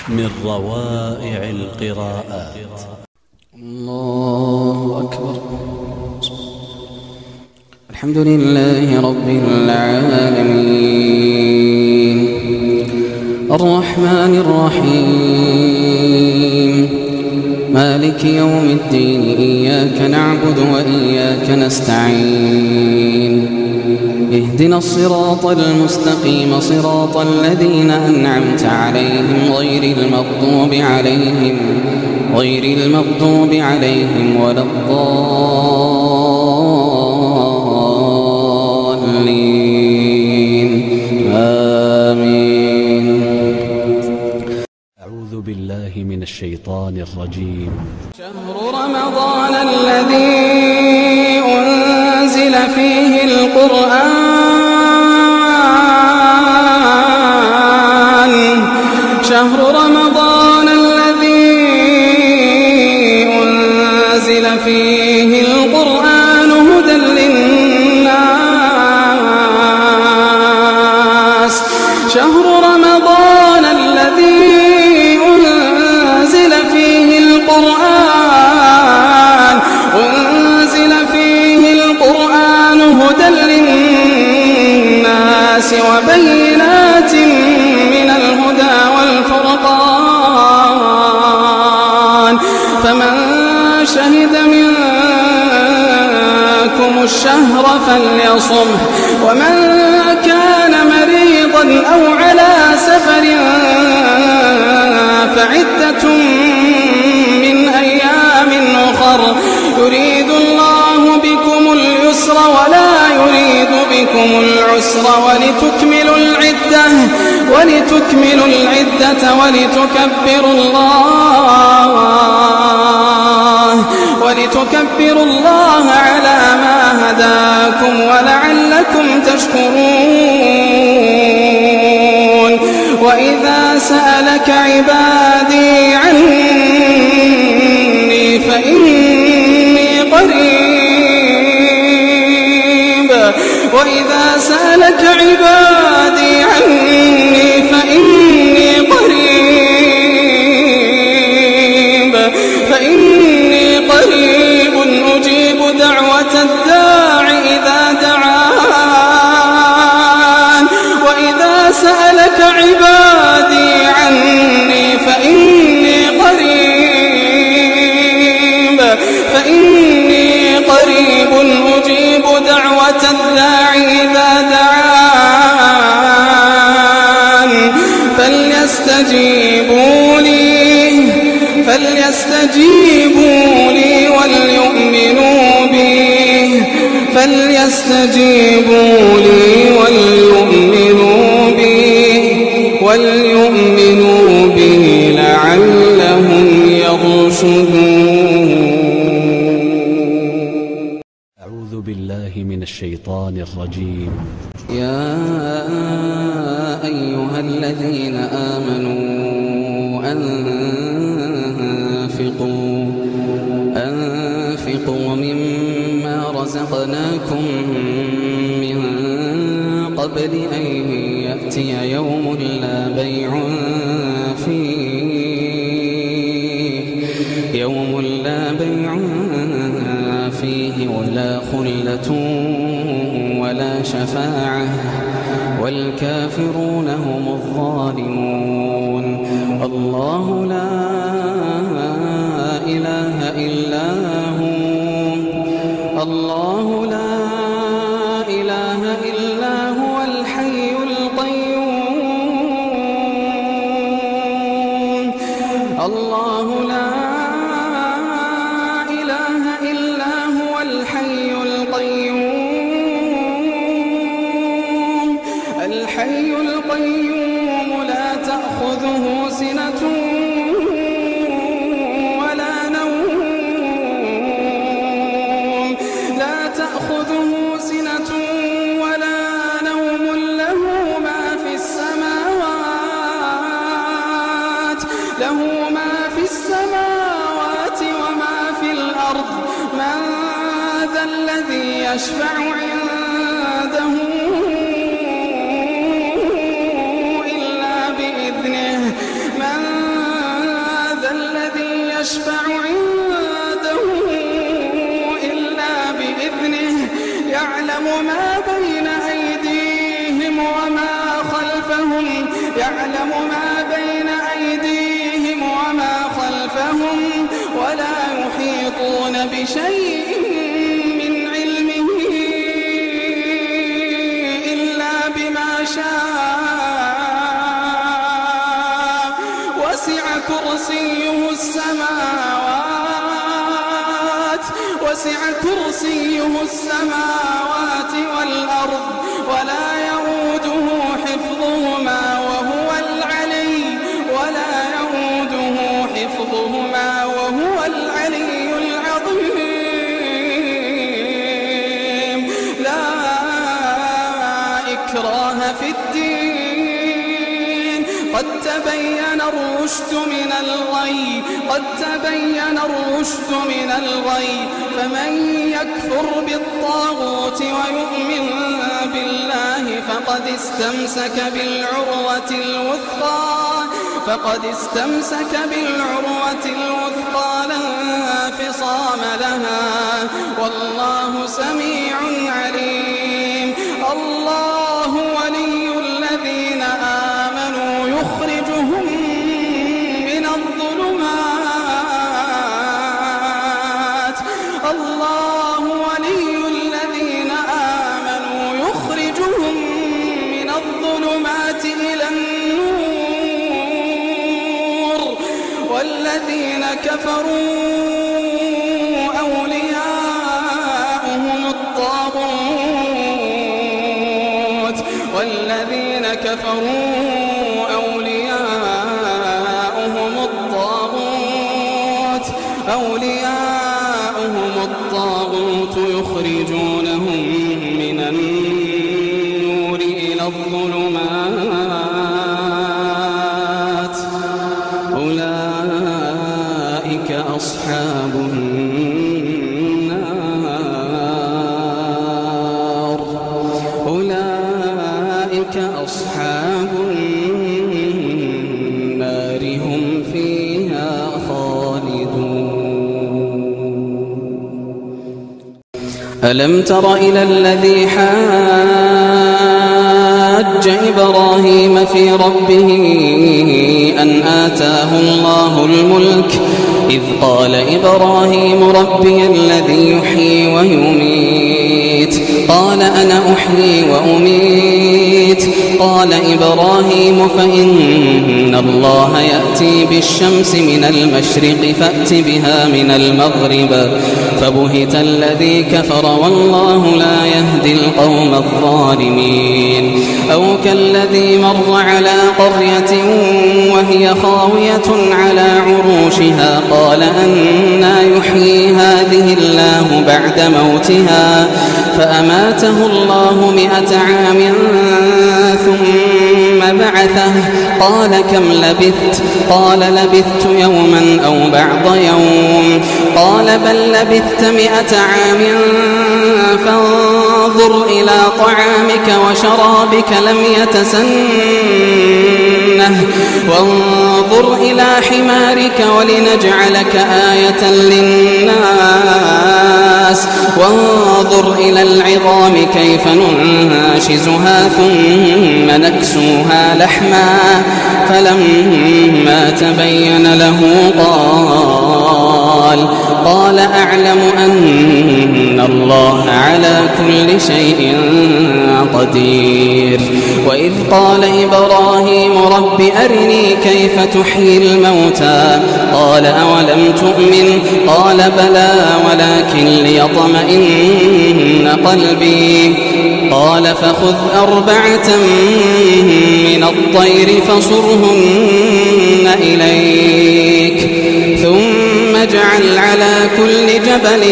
من روائع القراءات. الله أكبر. الحمد لله رب العالمين الرحمن الرحيم مالك يوم الدين إياك نعبد وإياك نستعين اهدنا الصراط المستقيم صراط الذين أنعمت عليهم غير المغضوب عليهم ولا الضالين آمين. أعوذ بالله من الشيطان الرجيم. شهر رمضان الذي أنزل فيه القرآن شهر رمضان الذي أنزل فيه القرآن هدى للناس شهر رمضان الذي أنزل فيه القرآن هدى للناس وبينات من الهدى والفرقان فمن شهد منكم الشهر فليصمه ومن كان مريضا أو على سفر فعدة من أيام أخر يريد الله بكم اليسر ولا يريد بكم العسر ولتكملوا العدة ولتكبروا الله على ما هداكم ولعلكم تشكرون. وإذا سألك عبادي عني فإني قريب وإذا سألك عبادي عني فإني قريب أجيب دعوة الداع إذا دعان. وإذا سألك عبادي عني فإني قريب أجيب دعوة الداع إذا دعان فليستجيبوا لي وليؤمنوا بي لعلهم يرشدون. أعوذ بالله من الشيطان الرجيم. يا أيها الذين آمنوا أنفقوا مما رزقناكم من قبل أن يأتي يوم لا بيع فيه ولا خلة ولا شفاعة والكافرون هم الظالمون. الله لا إله إلا هو الحي القيوم. الله لا إله إلا هو الحي القيوم لا تأخذه سنة ولا نوم له ما في السماوات وما في الأرض. من ذا الذي يشفع عنده إلا بإذنه. من يشفع عنده إلا بإذنه يعلم ما بين أيديهم وما خلفهم ولا يحيطون بشيء من علمه إلا بما شاء وسع كرسيه السماوات والأرض ولا يؤوده حفظهما وهو العلي العظيم. لا إكراه في الدين قد تبين الرشد من الغي فمن يكفر بالطاغوت ويؤمن بالله فقد استمسك بالعروة الوثقى لا انفصام لها والله سميع عليم. الله ولي الذين آمنوا يخرجهم من الظلمات إلى النور والذين كفروا أولياؤهم الطاغوت يخرجونهم من النور إلى الظلمات أولئك أصحاب النار هم فيها خالدون. ألم تر إلى الذي حاج إبراهيم في ربه أن آتاه الله الملك إذ قال إبراهيم ربي الذي يحيي ويميت قال أنا أحيي وأميت قال إبراهيم فإن الله يأتي بالشمس من المشرق فأت بها من المغرب فبهت الذي كفر والله لا يهدي القوم الظالمين. أو كالذي مر على قرية وهي خاوية على عروشها قال أنى يحيي هذه الله بعد موتها فأماته الله 100 عام ثم بعثه قال كم لبثت قال لبثت يوما أو بعض يوم قال بل لبثت 100 عام فانظر إلى طعامك وشرابك لم يتسنه وانظر إلى حمارك ولنجعلك آية للناس وانظر إلى العظام كيف ننشزها ثم نكسوها لحما فلما تبين له قال أعلم أن الله على كل شيء قدير. وإذ قال إبراهيم رب أرني كيف تحيي الموتى قال أولم تؤمن قال بلى ولكن ليطمئن قلبي قال فخذ 4 من الطير فصرهن إليك ثم اجعل على كل جبل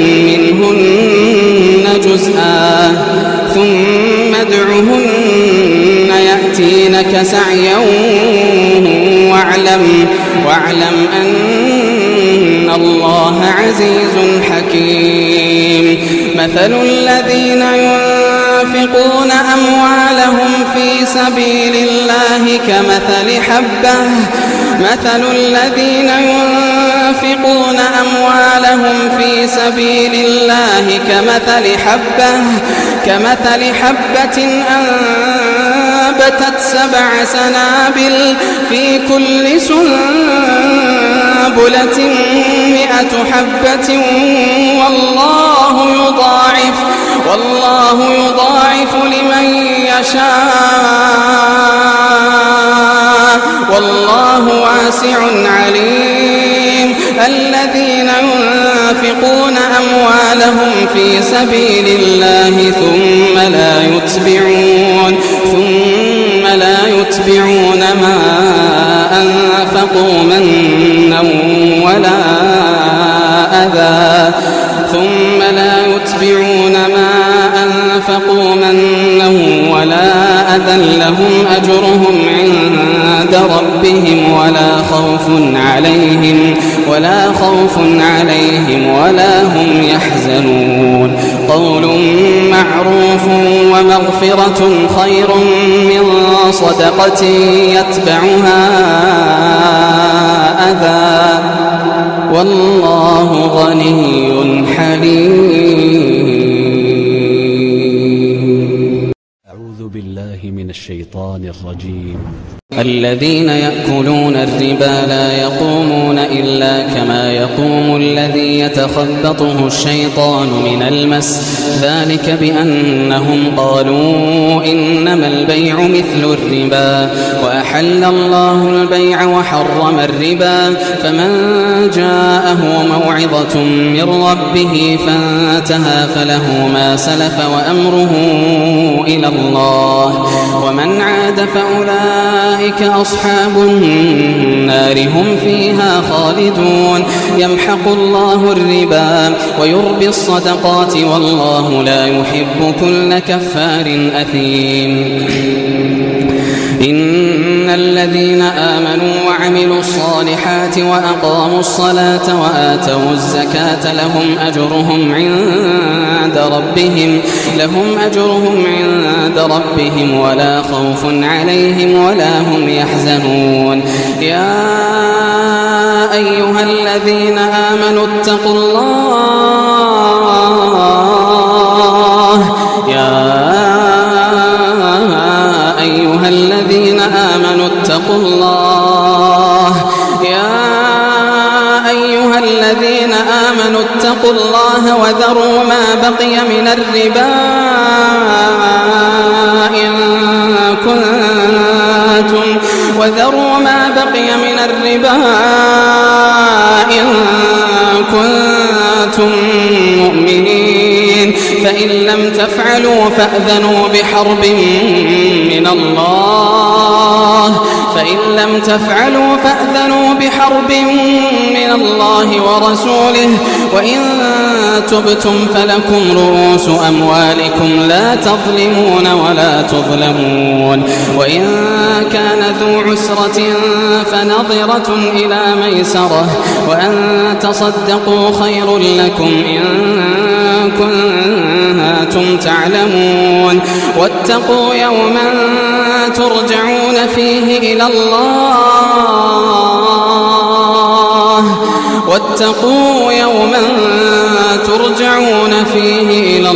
منهن جزءا ثم ادعهن يأتينك سعيا واعلم أن الله عزيز حكيم. مثل الذين ينفقون أموالهم في سبيل الله كمثل حبة ينفقون أموالهم في سبيل الله كمثل حبة أنبتت 7 سنابل في كل سنبلة 100 حبة والله يضاعف لمن يشاء والله واسع عليم. الذين ينفقون أموالهم في سبيل الله ثم لا يتبعون ما أنفقوا منا ولا أذى لهم أجرهم عند ربهم ولا خوف عليهم ولا هم يحزنون. قول معروف ومغفرة خير من صدقة يتبعها أذى والله غني حليم. أعوذ بالله من الشيطان الرجيم. الذين يأكلون الربا لا يقومون إلا كما يقوم الذي يتخبطه الشيطان من المس ذلك بأنهم قالوا إنما البيع مثل الربا وأحل الله البيع وحرم الربا فمن جاءه موعظة من ربه فانتهى فله ما سلف وأمره إلى الله ومن عاد فأولئك أصحاب النار هم فيها خالدون. يمحق الله الربا ويربي الصدقات والله لا يحب كل كفار أثيم. إن الذين آمنوا وعملوا الصالحات وأقاموا الصلاة وآتوا الزكاة لهم أجرهم عند ربهم ولا خوف عليهم ولا هم يحزنون. يا أيها الذين آمنوا اتقوا الله اتقوا الله وذروا ما بقي من الربا إن كنتم مؤمنين فإن لم تفعلوا فأذنوا بحرب من الله ورسوله وإن تبتم فلكم رؤوس أموالكم لا تظلمون ولا تظلمون. وإن كان ذو عسرة فنظرة إلى ميسرة وأن تصدقوا خير لكم إن كنتم تعلمون. واتقوا يوما ترجعون فيه إلى الله واتقوا يوما ترجعون فيه إلى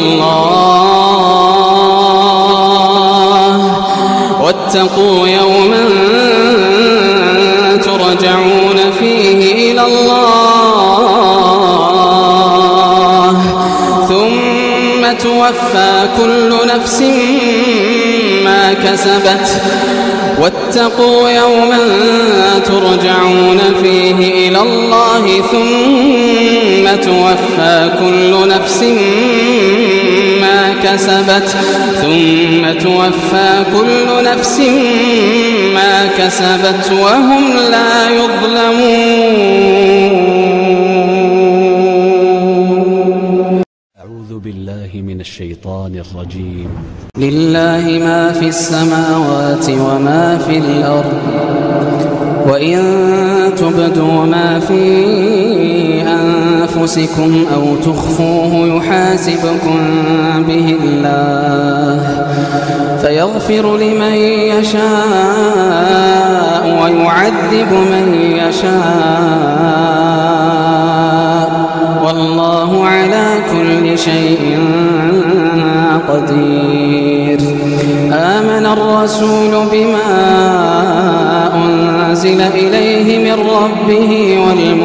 الله ثم توفى كل نفس ما كسبت واتقوا يوما ترجعون فيه إلى الله ثم توفى كل نفس ما كسبت وهم لا يظلمون. أعوذ بالله من الشيطان الرجيم. لله ما في السماوات وما في الأرض وإن تبدوا ما في أنفسكم أو تخفوه يحاسبكم به الله فيغفر لمن يشاء ويعذب من يشاء والله على كل شيء قدير. آمن الرسول بما أنزل إليه من ربه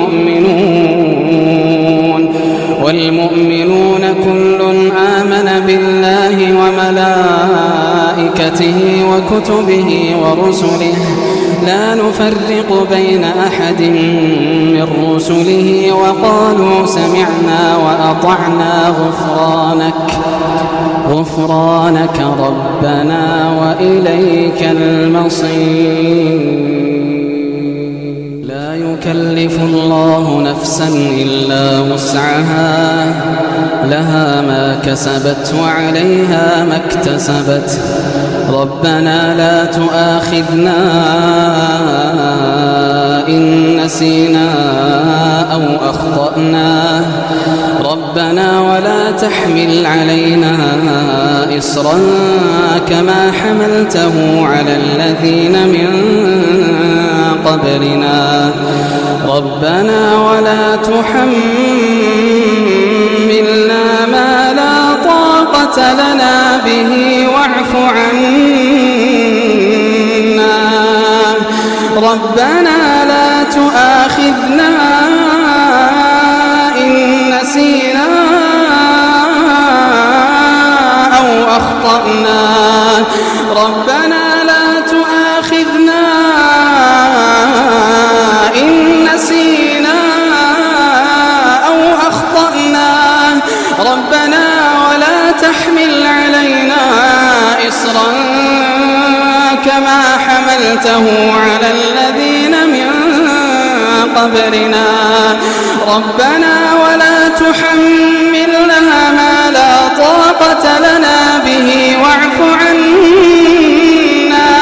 والمؤمنون كل آمن بالله وملائكته وكتبه ورسله لا نفرق بين أحد من رسله وقالوا سمعنا وأطعنا غفرانك ربنا وإليك المصير. لا يكلف الله نفسا إلا وسعها لها ما كسبت وعليها ما اكتسبت ربنا لا تؤاخذنا إن نسينا أو أخطأنا ربنا ولا تحمل علينا إصرا كما حملته على الذين من قبلنا ربنا ولا تحملنا ما لا طاقة لنا به واعف عنا ربنا لا تؤاخذنا إن نسينا أو أخطأنا ربنا لا تؤاخذنا إن نسينا أو أخطأنا ربنا ولا تحمل علينا إصرا كما حملته على الذين من قبلنا ربنا ولا تحملنا ما لا طاقة لنا به واعف عنا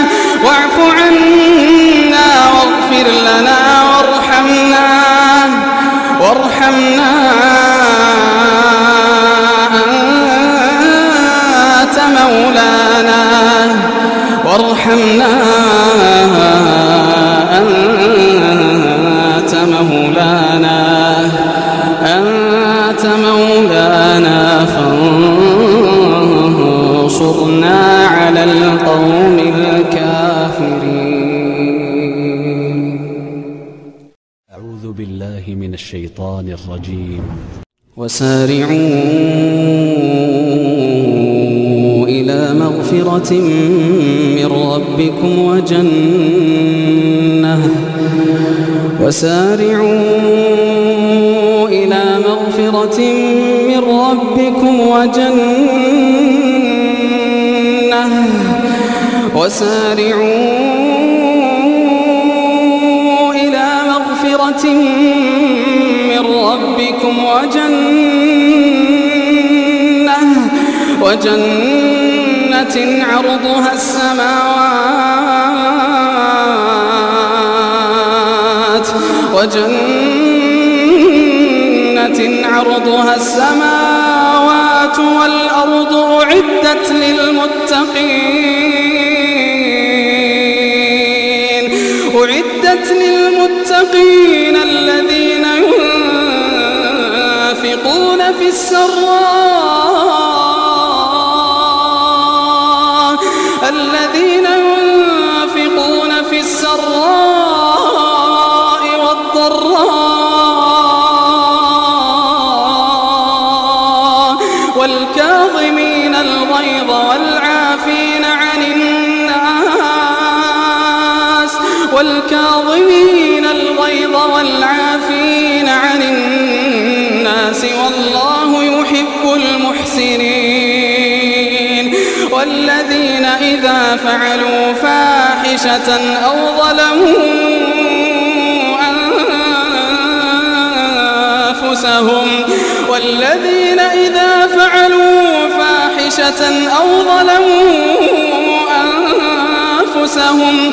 واغفر لنا وارحمنا أنت مولانا أنت مولانا فانصرنا على القوم الكافرين. أعوذ بالله من الشيطان الرجيم. وسارعوا إلى مغفرة من ربكم وجنة عرضها السماوات والأرض أعدت للمتقين الذين ينفقون في السراء والضراء والكاظمين الغيظ والعافين عن الناس والله يحب المحسنين. والذين إذا فعلوا فاحشة أو ظلموا أنفسهم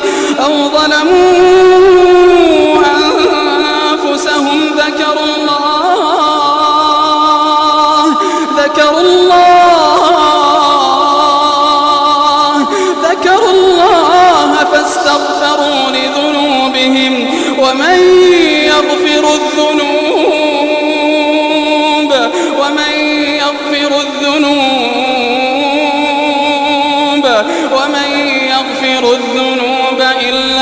ذكروا الله فاستغفروا لذنوبهم ومن يغفر الذنوب يغفر الذنوب إلا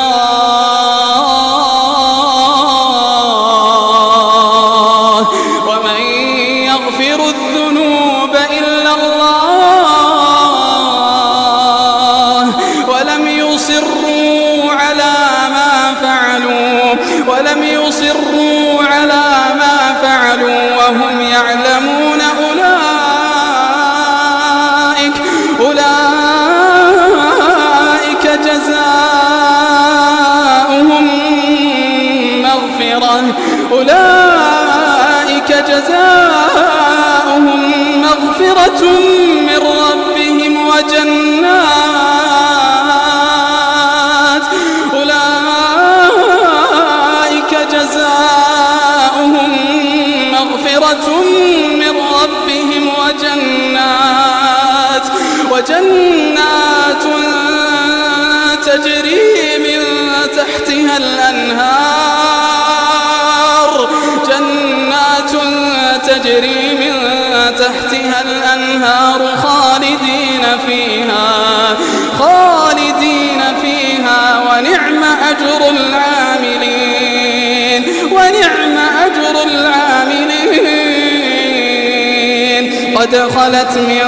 الله ومن يغفر الذنوب إلا الله ولم يصروا على ما فعلوا وهم يعلمون أولئك جزاؤهم مغفرة من ربهم وجنات تجري من تحتها الأنهار خالدين فيها ونعم أجر العاملين قد خلت من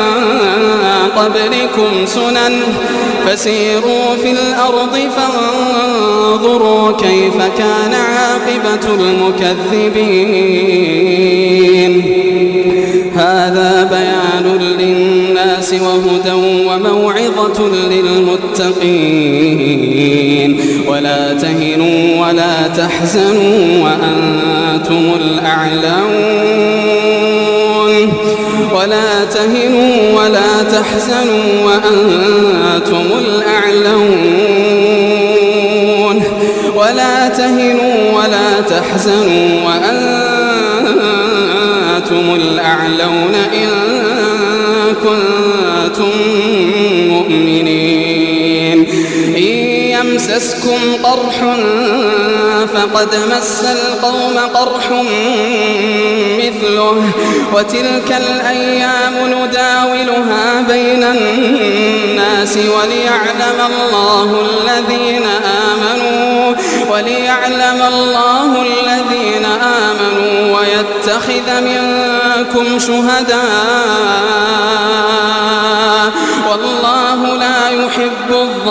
قبلكم سنن فسيروا في الأرض فانظروا كيف كان عاقبة المكذبين هذا بيان للناس وهدى وموعظة للمتقين ولا تهنوا ولا تحزنوا وأنتم الأعلون إن كنتم مؤمنين إن يمسسكم قرح فقد مس القوم قرح مثله وتلك الأيام نداولها بين الناس وليعلم الله الذين آمنوا ويتخذ منكم شهداء والله لا يحب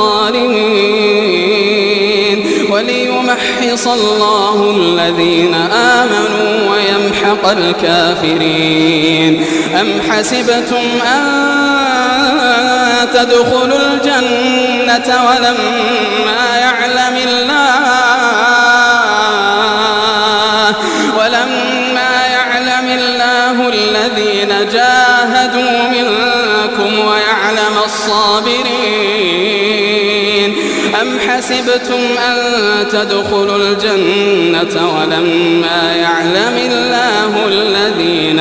الظالمين وليمحص الله الذين آمنوا ويمحق الكافرين أم حسبتم أن تدخلوا الجنة ولما يعلم الله الذين جاهدوا منكم ويعلم الصابرين أم حسبتم أن تدخلوا الجنة ولما يعلم الله الذين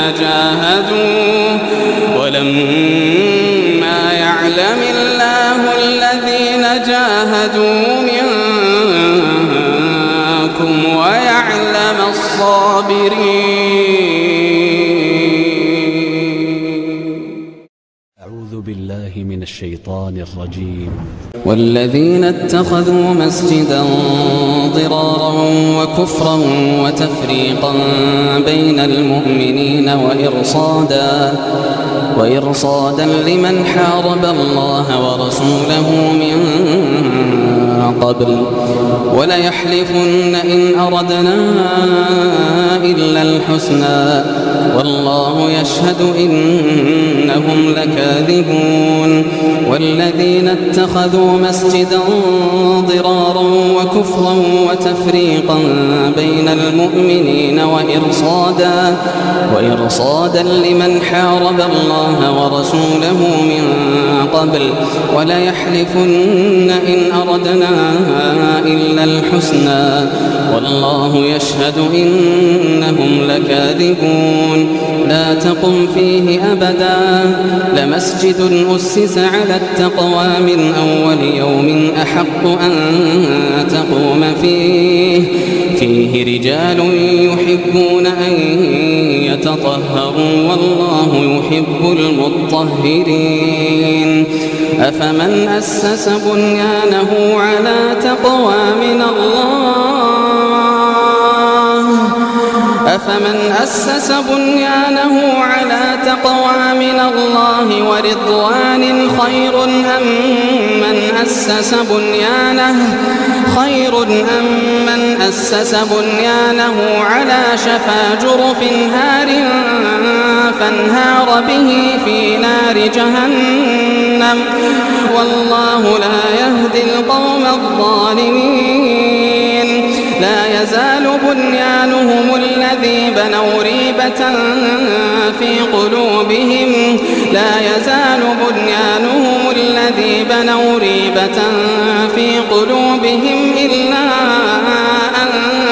جاهدوا منكم ويعلم الصابرين. أعوذ بالله من الشيطان الرجيم. والذين اتخذوا مسجدا ضرارا وكفرا وتفريقا بين المؤمنين وإرصادا لمن حارب الله ورسوله من قبل وليحلفن إن أردنا إلا الحسنى والله يشهد إنهم لكاذبون. والذين اتخذوا مسجدا ضرارا وكفرا وتفريقا بين المؤمنين وإرصادا لمن حارب الله ورسوله من قبل وليحلفن إن أردنا إلا الحسنى والله يشهد إنهم لكاذبون. لا تقم فيه أبدا لمسجد أسس على التقوى من أول يوم أحق أن تقوم فيه رجال يحبون أن يتطهروا والله يحب المطهرين. أفمن أسس بنيانه على تقوى من الله ورضوان خير أم من أسس بنيانه على شفا جرف هار فانهار به في نار جهنم والله لا يهدي القوم الظالمين لا يزال بنيانهم الذي بنوا ريبة في قلوبهم إلا أن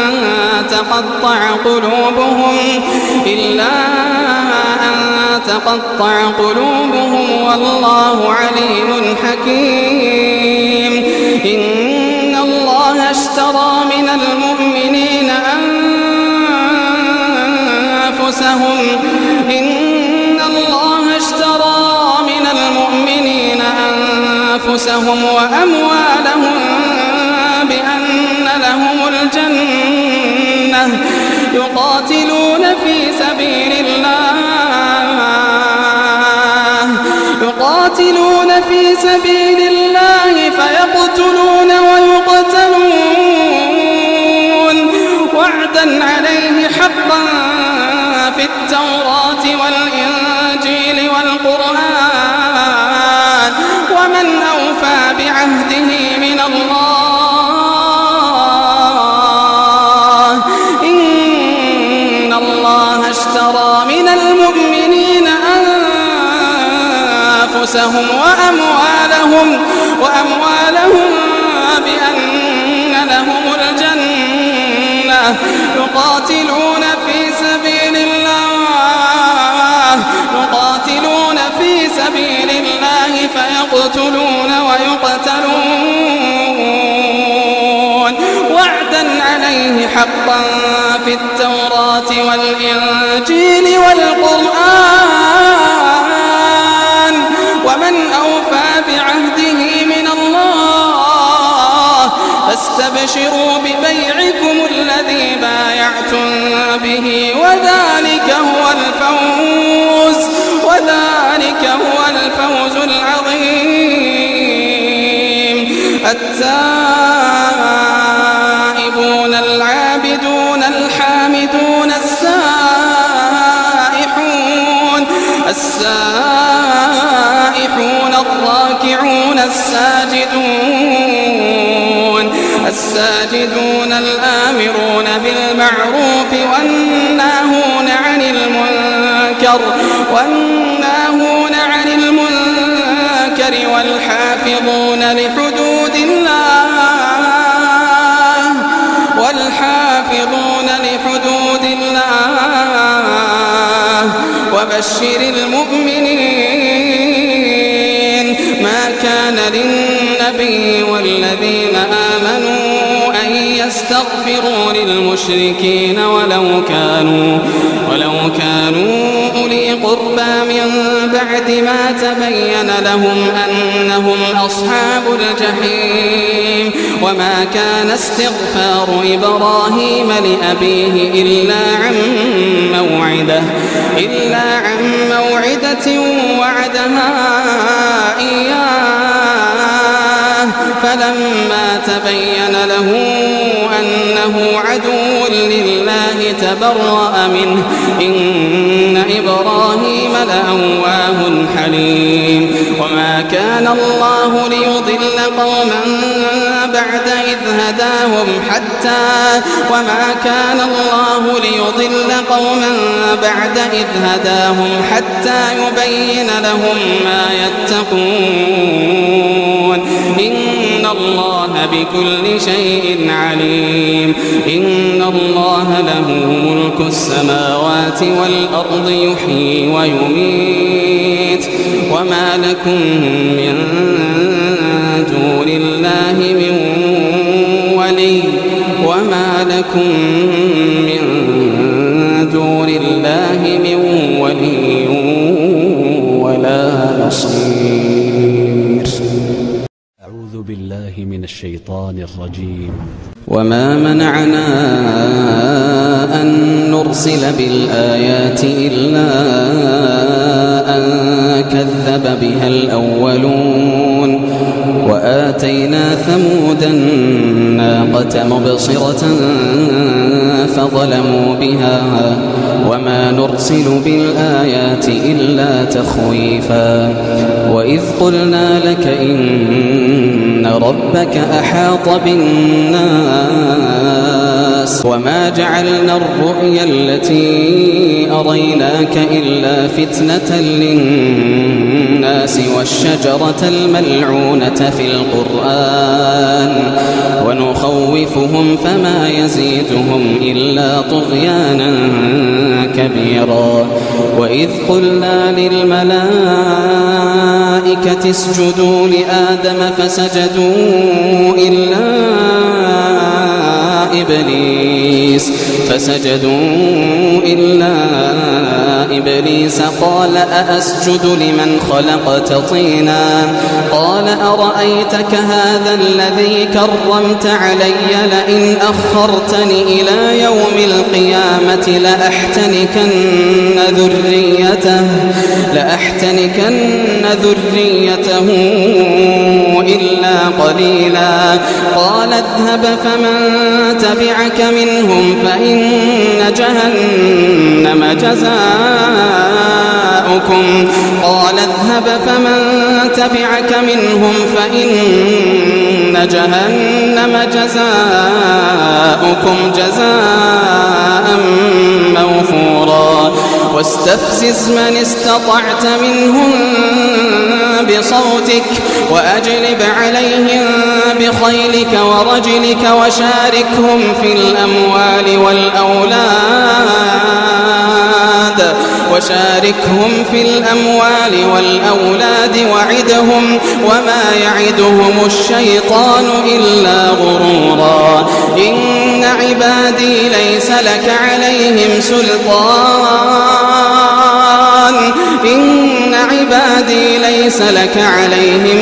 تقطع قلوبهم والله عليم حكيم إن الله اشترى من المؤمنين أنفسهم وأموالهم بأن لهم الجنة يقاتلون في سبيل الله فيقتلون ويقتلون وعدا عليه حقا في التوراة والإنجيل والقرآن ومن أوفى بعهده من الله إن الله اشترى من المؤمنين أنفسهم وأموالهم بأن لهم الجنة يقاتلون في سبيل الله فيقتلون ويقتلون وعدا عليه حقا في التوراة والإنجيل والقرآن ومن أوفى بعهده من الله فاستبشروا ببيعكم الذي بايعتم به وذلك هو الفوز العظيم التائبون العابدون الحامدون السائحون الراكعون الساجدون الآمرون بالمعروف والناهون عن المنكر والحافظون لحدود الله وبشر المؤمنين ما كان للنبي والذين آمنوا أن يستغفروا للمشركين ولو كانوا أولي قربى من بعد ما تبين لهم أنهم أصحاب الجحيم وما كان استغفار إبراهيم لأبيه إلا عن موعدة وعدها إياه فلما تبين له أنه عدو لله تبرأ منه إن إبراهيم لأواه حليم وما كان الله ليضل قوما بعد إذ هداهم حتى يبين لهم ما يتقون إن الله بكل شيء عليم إن الله له ملك السماوات والأرض يحيي ويميت وما لكم من دون الله من ولي ولا نصير بالله من الشيطان الرجيم. وما منعنا أن نرسل بالآيات إلا أن كذب بها الأولون وآتينا ثمود الناقة مبصرة فظلموا بها وما نرسل بالآيات إلا تخويفا وإذ قلنا لك إن ربك أحاط بالناس وما جعلنا الرؤيا التي أريناك إلا فتنة للناس والشجرة الملعونة في القرآن ونخوفهم فما يزيدهم إلا طغيانا كبيرا وإذ قلنا للملائكة اسجدوا لآدم فسجدوا إلا إبليس قال أأسجد لمن خلقت طينا قال أرأيتك هذا الذي كرمت علي لئن أخرتني إلى يوم القيامة لأحتنكن ذريته إلا قليلا قال اذهب فمن تبعك منهم فإن جهنم جزاؤكم قال اذهب فمن تبعك منهم فإن جهنم جزاؤكم جزاء موفورا واستفزز من استطعت منهم بصوتك وأجلب عليهم بخيلك ورجلك وشاركهم في الأموال والأولاد وعدهم وما يعدهم الشيطان إلا غرورا إن عبادي ليس لك عليهم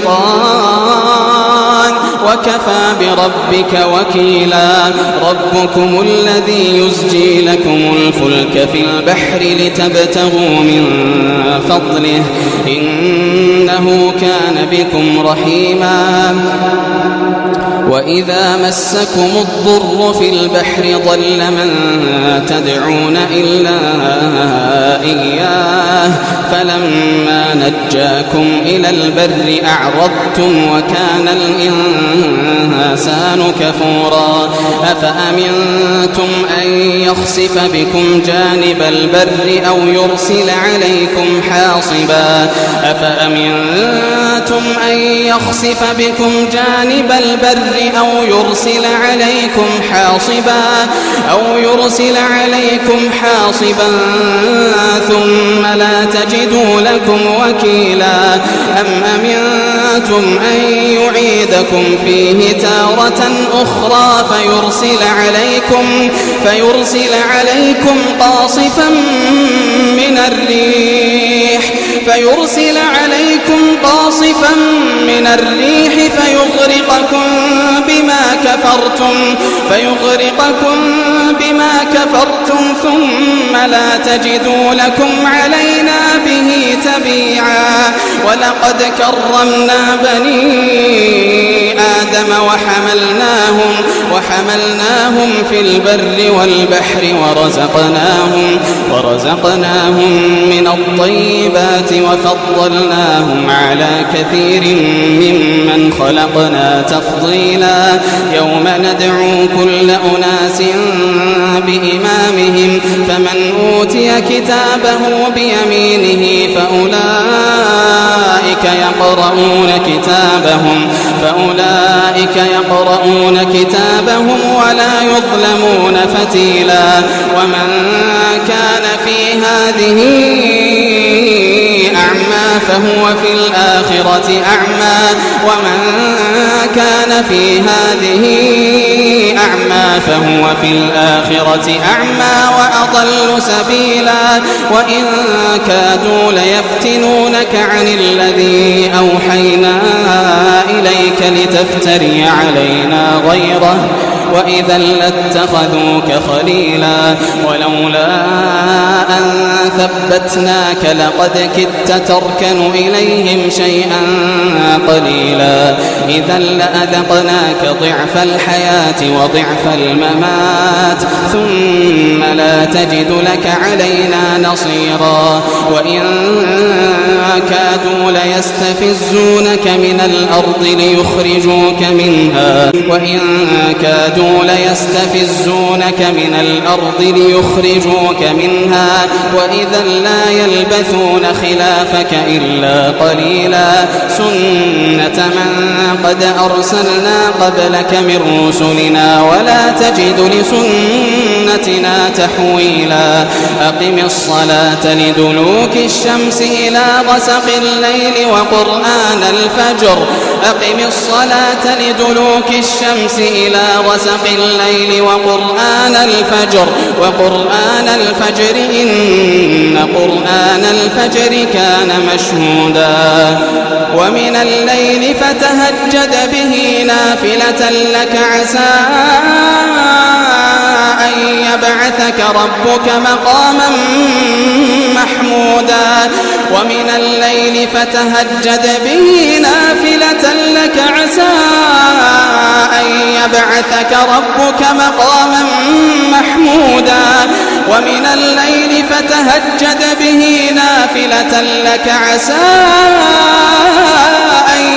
سلطان وكفى بربك وكيلا ربكم الذي يزجي لكم الفلك في البحر لتبتغوا من فضله إنه كان بكم رحيما وإذا مسكم الضر في البحر ضل من تدعون إلا إياه فلما نجاكم إلى البر أعرضتم وكان الإنسان كفورا أفأمنتم أن يخسف بكم جانب البر أو يرسل عليكم حاصبا ثم لا تجدوا لكم وكيلا أم أمنتم أن يعيدكم فيه تارة أخرى فيرسل عليكم قاصفا من الريح فيغرقكم بما كفرتم ثم لا تجدوا لكم علينا به تبيعا ولقد كرمنا بني آدم وحملناهم في البر والبحر ورزقناهم من الطيبات وفضلناهم على كثير ممن خلقنا تفضيلا يوم ندعو كل أناس بإمامهم فمن أوتي كتابه بيمينه فأولئك يقرؤون كتابهم ولا يظلمون فتيلا ومن كان في هذه أعمى فهو في الآخرة أعمى ومن كان في هذه أعمى فهو في الآخرة أعمى وأضل سبيلا وإن كادوا ليفتنونك عن الذي أوحينا إليك لتفتري علينا غيره وإذا لاتخذوك خليلا ولولا أن ثبتناك لقد كدت تركن إليهم شيئا قليلا إذا لأذقناك ضعف الحياة وضعف الممات ثم لا تجد لك علينا نصيرا وإن كادوا ليستفزونك من الأرض ليخرجوك منها وإذا لا يلبثون خلافك إلا قليلا سنة من قد أرسلنا قبلك من رسلنا ولا تجد لسنتنا تحويلا أقم الصلاة لدلوك الشمس إلى غسق الليل وقرآن الفجر وقرآن الفجر إن قرآن الفجر كان مشهودا ومن الليل فتهجد به نافلة لك عسى أن يبعثك ربك مقاما محمودا ومن الليل فتهجد به نافلة لك عسى أن يبعثك ربك مقاما محمودا ومن الليل فتهجد به نافلة لك عسى أن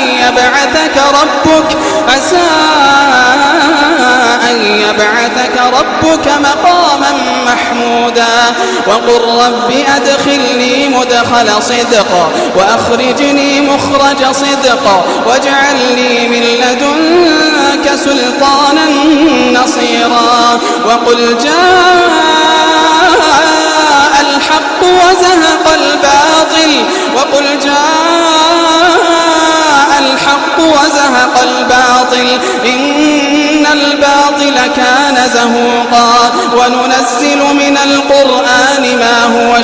يبعثك ربك مقاما محمودا وقل رب أدخلني مدخل صدق وأخرجني مخرج صدق واجعل لي من لدنك سلطانا نصيرا وقل جاء الحق وزهق الباطل إن الباطل كان زهوقا وننزل من القرآن ما هو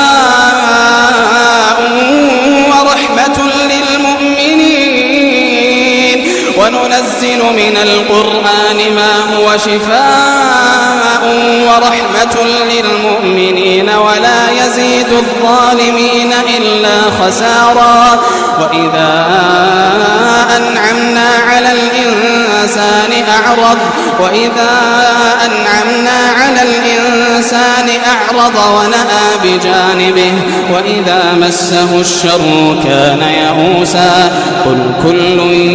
شفاء ورحمة للمؤمنين ولا يزيد الظالمين إلا خسارا وإذا أنعمنا على الإنسان أعرض ونأى بجانبه وإذا مسه الشر كان يئوسا قل كل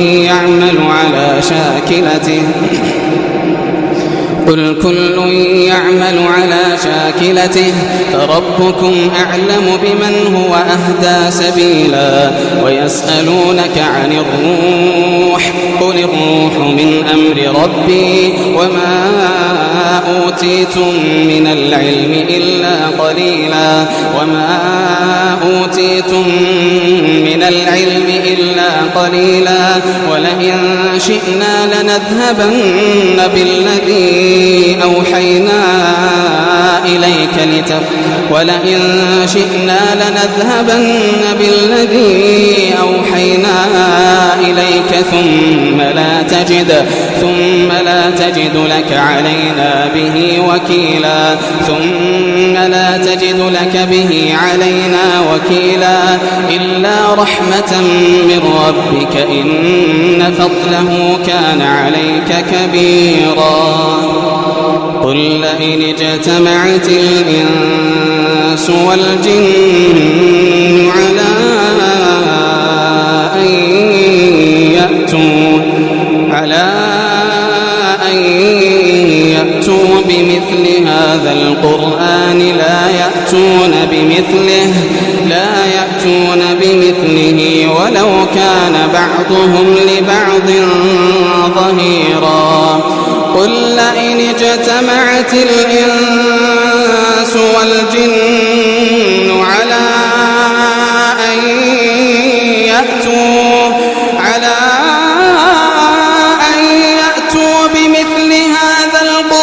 يعمل على شاكلته فربكم أعلم بمن هو أهدى سبيلا ويسألونك عن الروح قل الروح من أمر ربي وما أوتيتم من العلم إلا قليلا ولئن شئنا لنذهبن بالذي أوحينا إليك ثم لا تجد لك علينا وكيلا إلا رحمة من ربك إن فضله كان عليك كبيرا قل لئن اجتمعت الإنس والجن على أن يأتوا بمثل هذا القرآن لا يأتون بمثله ولو كان بعضهم لبعض ظهيرا قل لئن اجتمعت الإنس والجن على أن يأتوا بمثل هذا القرآن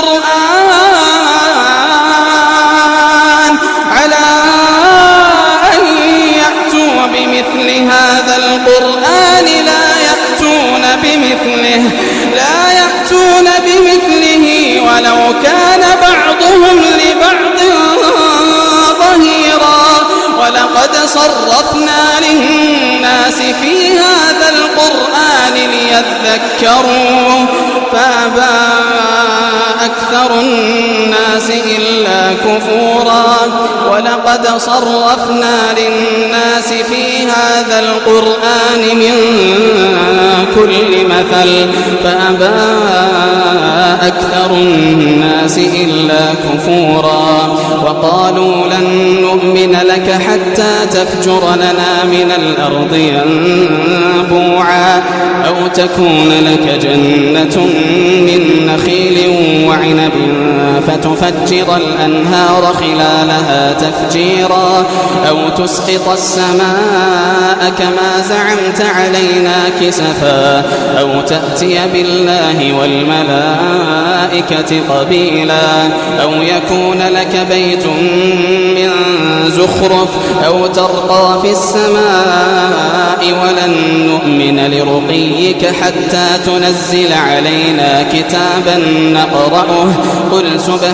الناس في هذا القرآن ليذكروا فأبى أكثر الناس إلا كفورا ولقد صرفنا للناس في هذا القرآن من كل مثل فأبى أكثر الناس إلا كفورا وقالوا لن نؤمن لك حتى تفجر لنا من الأرض ينبوعا أو تكون لك جنة من نخيل وعنب فتفجر الأنهار خلالها تفجيرا أو تسقط السماء كما زعمت علينا كسفا أو تأتي بالله والملائكة قبيلا أو يكون لك بيت من زخرف أو ترقى في السماء ولن نؤمن لرقيك حتى تنزل علينا كتابا نقرأه قل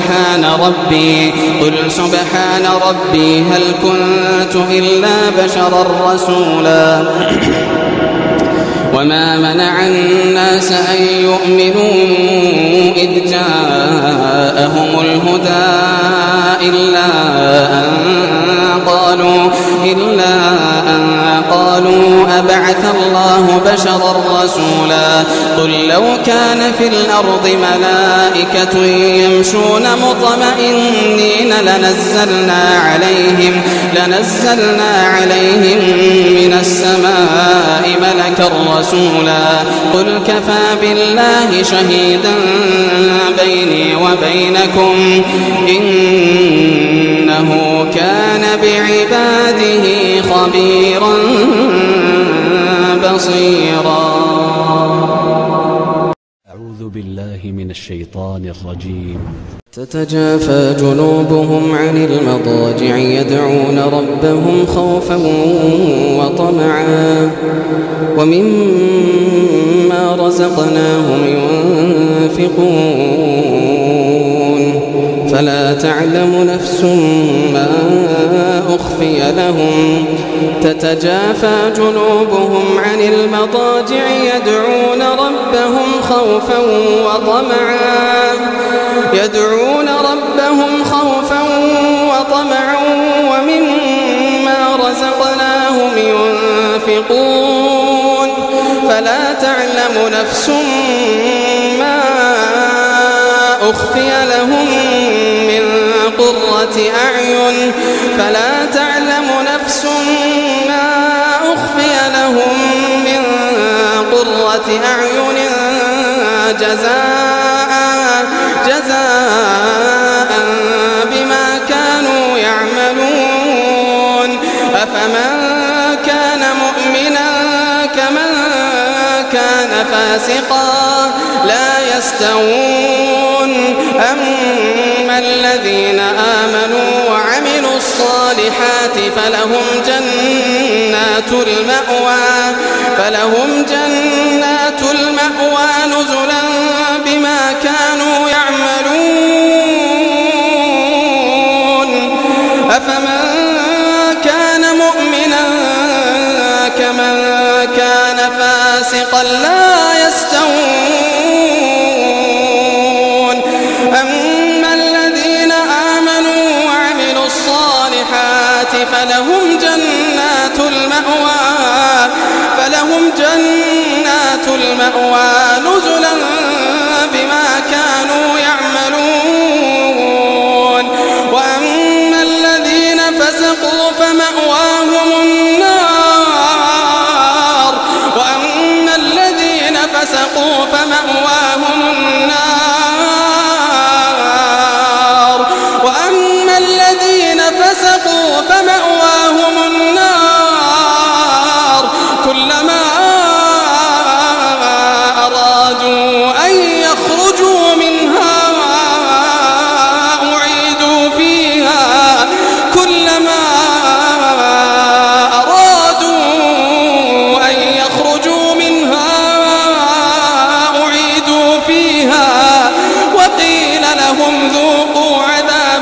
سبحان ربي هل كنت إلا بشرا رسولا وما منع الناس أن يؤمنوا إذ جاءهم الهدى إلا أن قالوا أبعث الله بشرا رسولا قل لو كان في الأرض ملائكة يمشون مطمئنين لنزلنا عليهم من السماء ملكا رسولا قل كفى بالله شهيدا بيني وبينكم إنه كان بعباده خبيرا بصيرا. أعوذ بالله من الشيطان الرجيم. تتجافى جنوبهم عن المضاجع يدعون ربهم خوفا وطمعا ومما رزقناهم ينفقون فلا تعلم نفس ما أخفي لهم. تتجافى جنوبهم عن المضاجع يدعون ربهم خوفا وطمعا ومما رزقناهم ينفقون فلا تعلم نفس ما أخفي لهم من قرة أعين جزاء بما كانوا يعملون. أفمن كان مؤمنا كمن كان فاسقا لا يستوون. أما الذين آمنوا وعملوا الصالحات فلهم جنات المأوى نزلا بما كانوا يعملون. أفمن كان مؤمنا كمن كان فاسقا لا يستوون. أما الذين آمنوا وعملوا الصالحات فلهم جنات المأوى نزلا بما كانوا يعملون. وأما الذين فسقوا فمأواهم النار وأما الذين فسقوا فمأواهم النار كلما أرادوا أن يخرجوا منها أعيدوا فيها وقيل لهم ذوقوا عذاب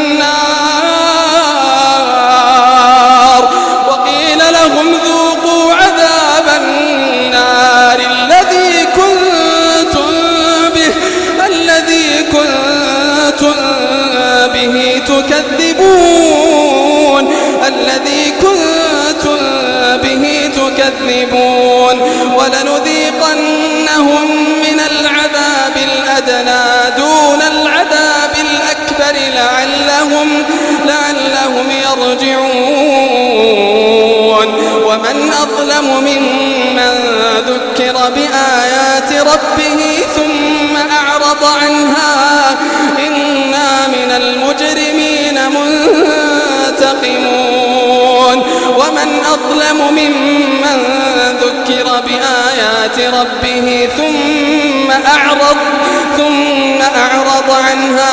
النار به تكذبون الذي كنتم به تكذبون ولنذيقنهم من العذاب الأدنى دون العذاب الأكبر لعلهم يرجعون ومن أظلم ممن ذكر بآيات ربه ثم أعرض عنها إنا من المجرمين منتقمون ومن أظلم ممن ذكر بآيات ربه ثم أعرض عنها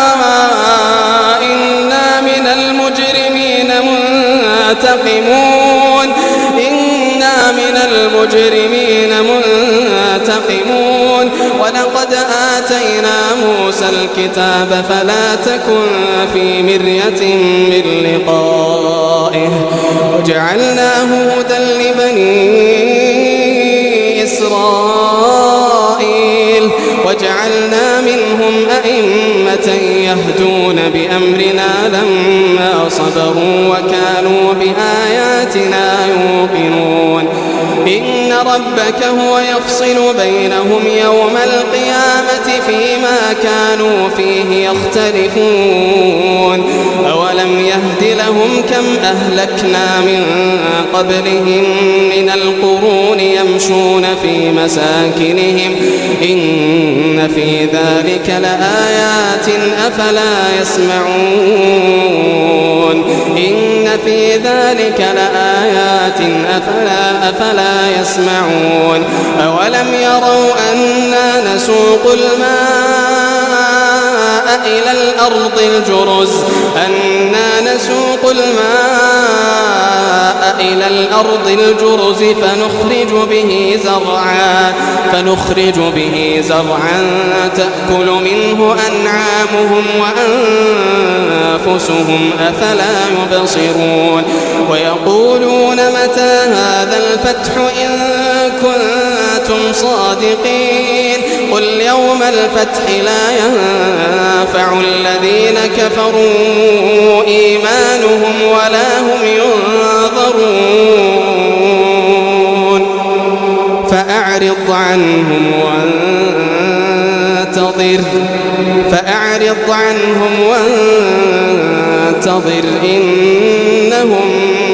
إنا من المجرمين منتقمون ولقد آتينا موسى الكتاب فلا تكن في مرية من لقائه وجعلناه هدى لبني إسرائيل وجعلنا منهم أئمة يهدون بأمرنا لما صبروا وكانوا بآياتنا يوقنون إن ربك هو يفصل بينهم يوم القيامة فيما كانوا فيه يختلفون أولم يهد لهم كم أهلكنا من قبلهم من القرون يمشون في مساكنهم إن في ذلك لآيات أفلا يسمعون إن في ذلك لآيات أفلا يسمعون أولم يروا أنا نسوق الماء إلى الأرض الجرز فنخرج به زرعا تأكل منه أنعامهم وأنفسهم أفلا يبصرون ويقولون متى هذا الفتح إن كنتم صادقين قل يوم الفتح لا ينفع الذين كفروا إيمانهم ولا هم ينظرون فأعرض عنهم وانتظر إنهم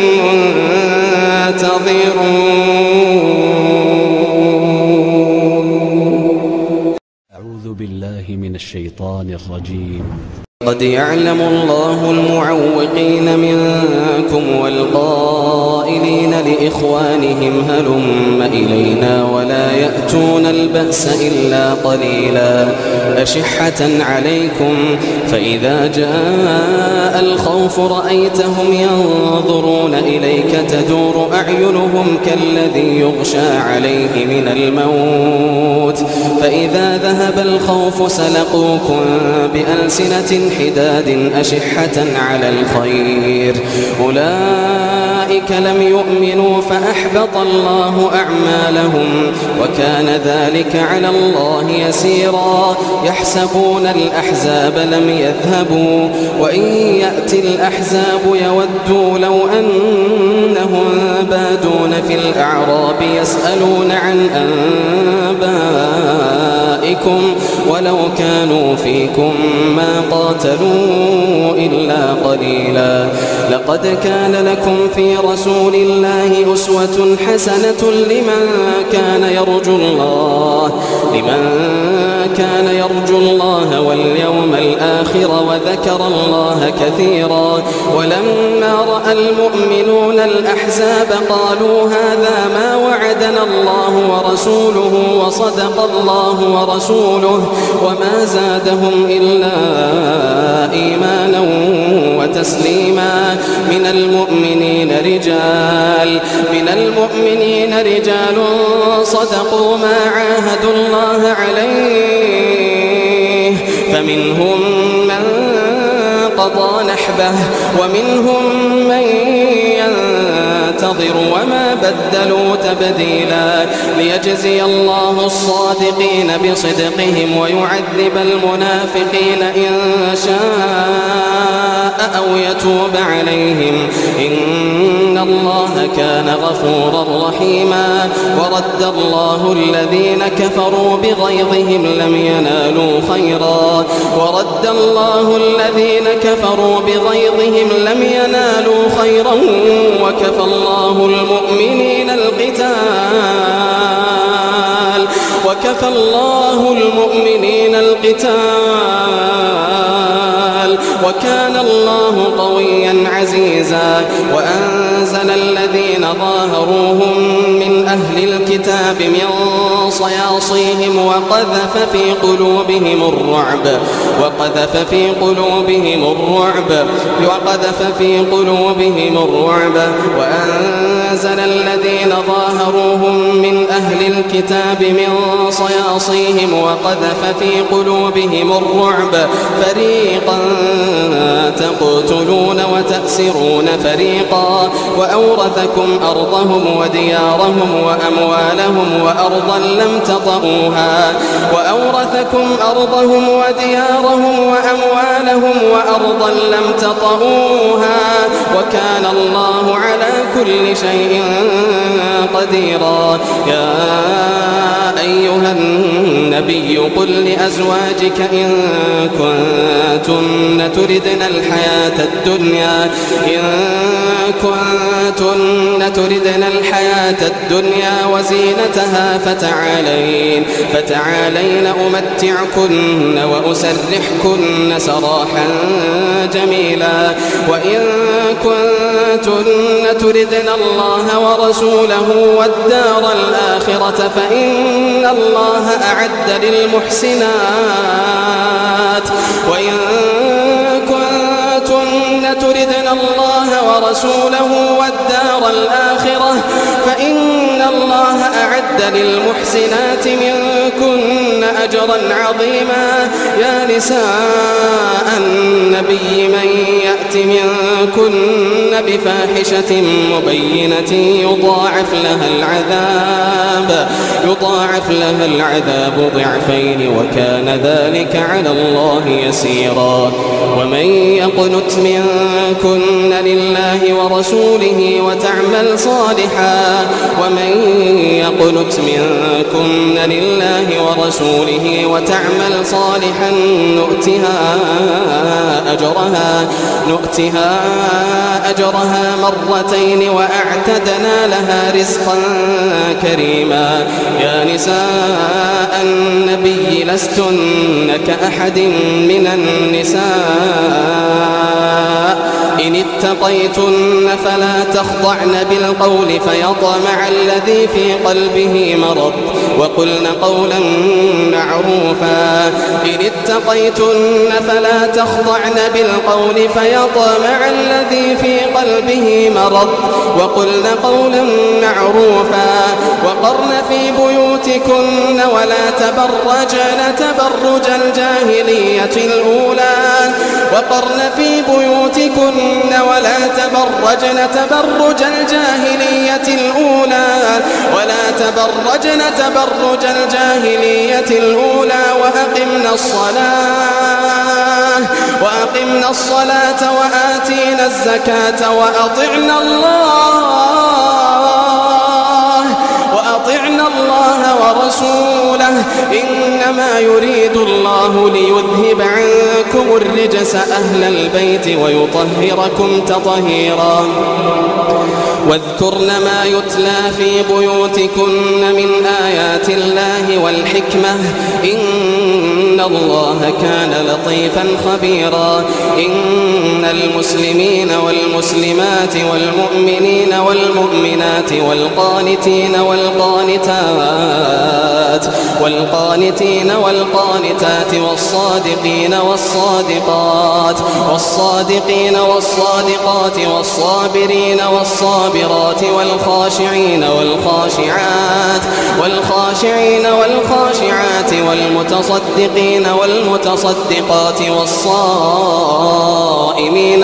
منتظرون. أعوذ بالله من الشيطان الرجيم. قد يعلم الله المعوقين منكم والقائلين لإخوانهم هلم إلينا ولا يأتون البأس إلا قليلا أشحة عليكم فإذا جاء الخوف رأيتهم ينظرون إليك تدور أعينهم كالذي يغشى عليه من الموت فإذا ذهب الخوف سلقوكم بألسنة حداد أشحة على الخير أولئك لم يؤمنوا فأحبط الله أعمالهم وكان ذلك على الله يسيرا يحسبون الأحزاب لم يذهبوا وإن يأتي الأحزاب يودوا لو أنهم بادون في الأعراب يسألون عن أنبائكم ولو كانوا فيكم ما قاتلوا إلا قليلا لقد كان لكم في رسول الله أسوة حسنة لمن كان يرجو الله واليوم الآخر وذكر الله كثيرا ولما رأى المؤمنون الأحزاب قالوا هذا ما وعدنا الله ورسوله وصدق الله ورسوله وما زادهم إلا إيمانا وتسليما من المؤمنين رجال صدقوا ما عاهدوا الله عليه فمنهم من قضى نحبه ومنهم من وانتظروا وما بدلوا تبديلا ليجزي الله الصادقين بصدقهم ويعذب المنافقين إن شاء أو يتوب عليهم إن الله كان غفورا رحيما ورد الله الذين كفروا بغيظهم لم ينالوا خيرا وكفى الله المؤمنين القتال وكان الله قويا عزيزا وأنزل الذين ظاهروهم من أهل الكتاب من صياصيهم وقذف في قلوبهم الرعب وأنزل الذين ظاهروهم من أهل الكتاب من صياصيهم وقذف في قلوبهم الرعب فريقا تقتلون وتأسرون فريقا وأورثكم أرضهم وديارهم وأموالهم وأرضا لم تطئوها وكان الله على كل شيء قديرا يا أيها النبي قل لأزواجك إن كنتن تردن الحياة الدنيا وزينتها فتعالين أمتعكن وأسرحكن سراحا جميلا وإن كنتن تردن الله ورسوله والدار الآخرة فإن الله أعد للمحسنات وإن كنتن تردن الله ورسوله والدار الآخرة فإن الله أعد للمحسنات منكن أجرا عظيما يا نساء النبي من يأت منكن بفاحشة مبينة يضاعف لها العذاب ضعفين وكان ذلك على الله يسيرا ومن يقنت منكن لله ورسوله وتعمل صالحا نؤتها أجرها مرتين وأعتدنا لها رزقا كريما يا نساء النبي لستن كأحد من النساء إن اتقيتن فلا تخضعن بالقول فيطمع الذي في قلبه مرض وقلن قولا معروفا إن اتقيتن فلا تخضعن بالقول فيطمع الذي في قلبه مرض وقلن قولا معروفا وقرن في بيوتكن ولا تبرجن تبرج الجاهلية الأولى وأقمنا الصلاة وآتينا الزكاة وأطعنا الله ورسوله إنما يريد الله ليذهب عنكم الرجس أهل البيت ويطهركم تطهيرا واذكرن ما يتلى في بيوتكن من آيات الله والحكمة إن الله كان لطيفا خبيرا إن المسلمين والمسلمات والمؤمنين والمؤمنات والقانتين والصادقين والصادقين والصادقات والصابرين والصابرات والخاشعين والخاشعات والمتصدقين والمتصدقات والصائمين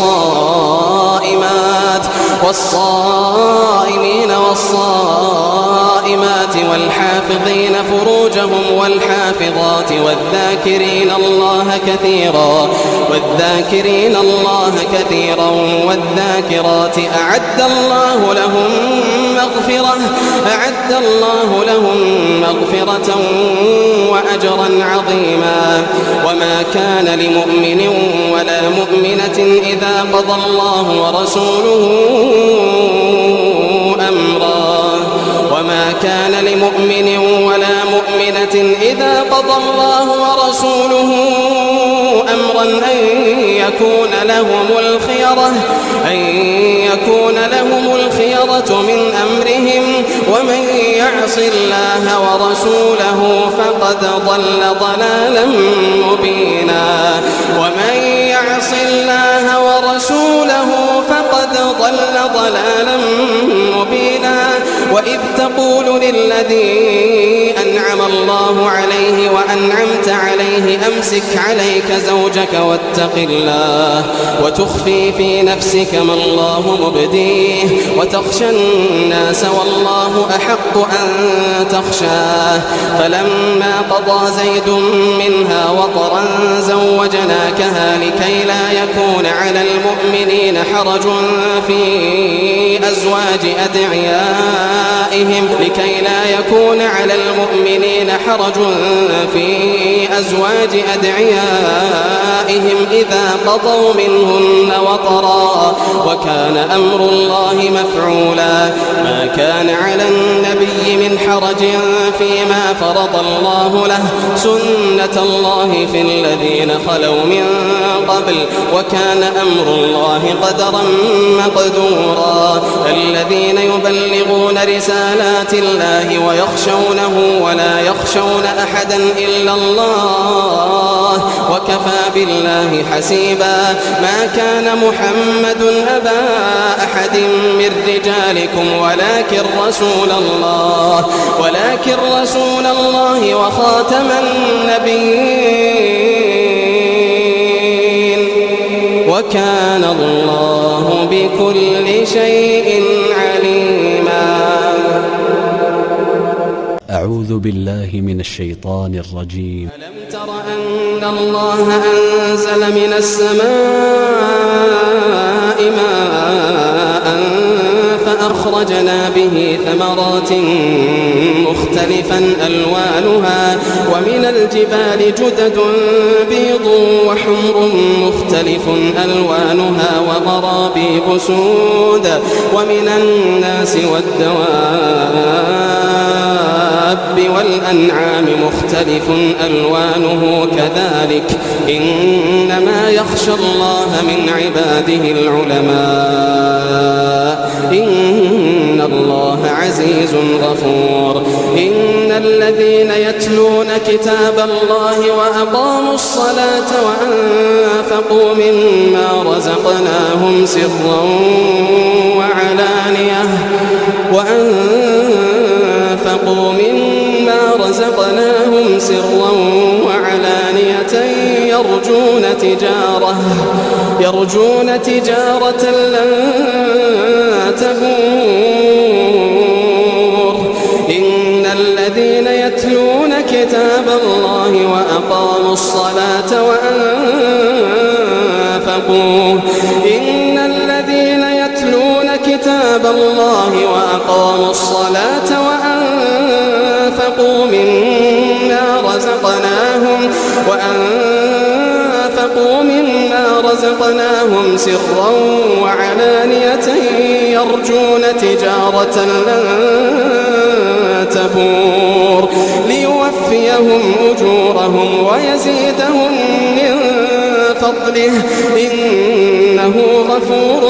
والصائمات والحافظين فروجهم والحافظات والذاكرين الله كثيرا والذاكرات أعد الله لهم مغفرة وأجرا عظيما. وما كان لمؤمن ولا مؤمنة إذا قضى الله ورسوله أمرا أن يكون لهم الخيرة من أمرهم ومن يعص الله ورسوله فقد ضل ضلالا مبينا. وإذ تقول للذي أنعم الله عليه وأنعمت عليه أمسك عليك زوجك واتق الله وتخفي في نفسك ما الله مبديه وتخشى الناس والله أحق أن تخشاه. فلما قضى زيد منها وطرا زوجناكها لكي لا يكون على المؤمنين حرج في أزواج أدعيائهم إذا قضوا منهن وطرا وكان أمر الله مفعولا. ما كان على النبي من حرج فيما فرض الله له سنة الله في الذين خلوا من قبل وكان أمر الله قدرا مقدورا. الذين يبلغون رسالات الله ويخشونه ولا يخشون أحدا إلا الله وكفى بالله حسيبا. ما كان محمد أبا أحد من رجالكم ولكن رسول الله وخاتم النبيين وكان الله بكل شيء عليما. أعوذ بالله من الشيطان الرجيم. ألم تر أن الله أنزل من السماء ماء فأخرجنا به ثمرات مختلفا ألوانها ومن الجبال جدد بيض وحمر مختلف ألوانها وغرابيب سود ومن الناس والدواب والأنعام مختلف ألوانه كذلك إنما يخشى الله من عباده العلماء إن الله عزيز غفور. إن الذين يتلون كتاب الله وأقاموا الصلاة وأنفقوا مما رزقناهم سرا وعلانية يرجون تجارة لن تبور. إن الذين يتلون كتاب الله وأقاموا الصلاة وأنفقوا مما رزقناهم سرا وعلانية يرجون تجارة لن تبور ليوفيهم أجورهم ويزيدهم من فضله إنه غفور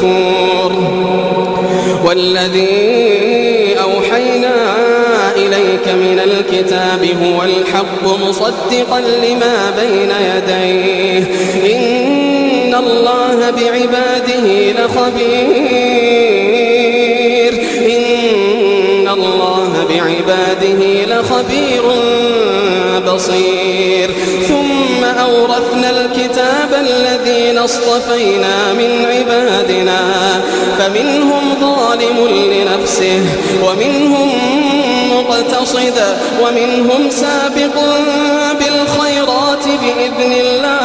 شكور. والذي أوحينا إليك عليك من الكتاب هو الحق مصدقا لما بين يديه إن الله بعباده لخبير بصير ثم أورثنا الكتاب الذين اصطفينا من عبادنا فمنهم ظالم لنفسه ومنهم مقتصد ومنهم سابق بالخيرات بإذن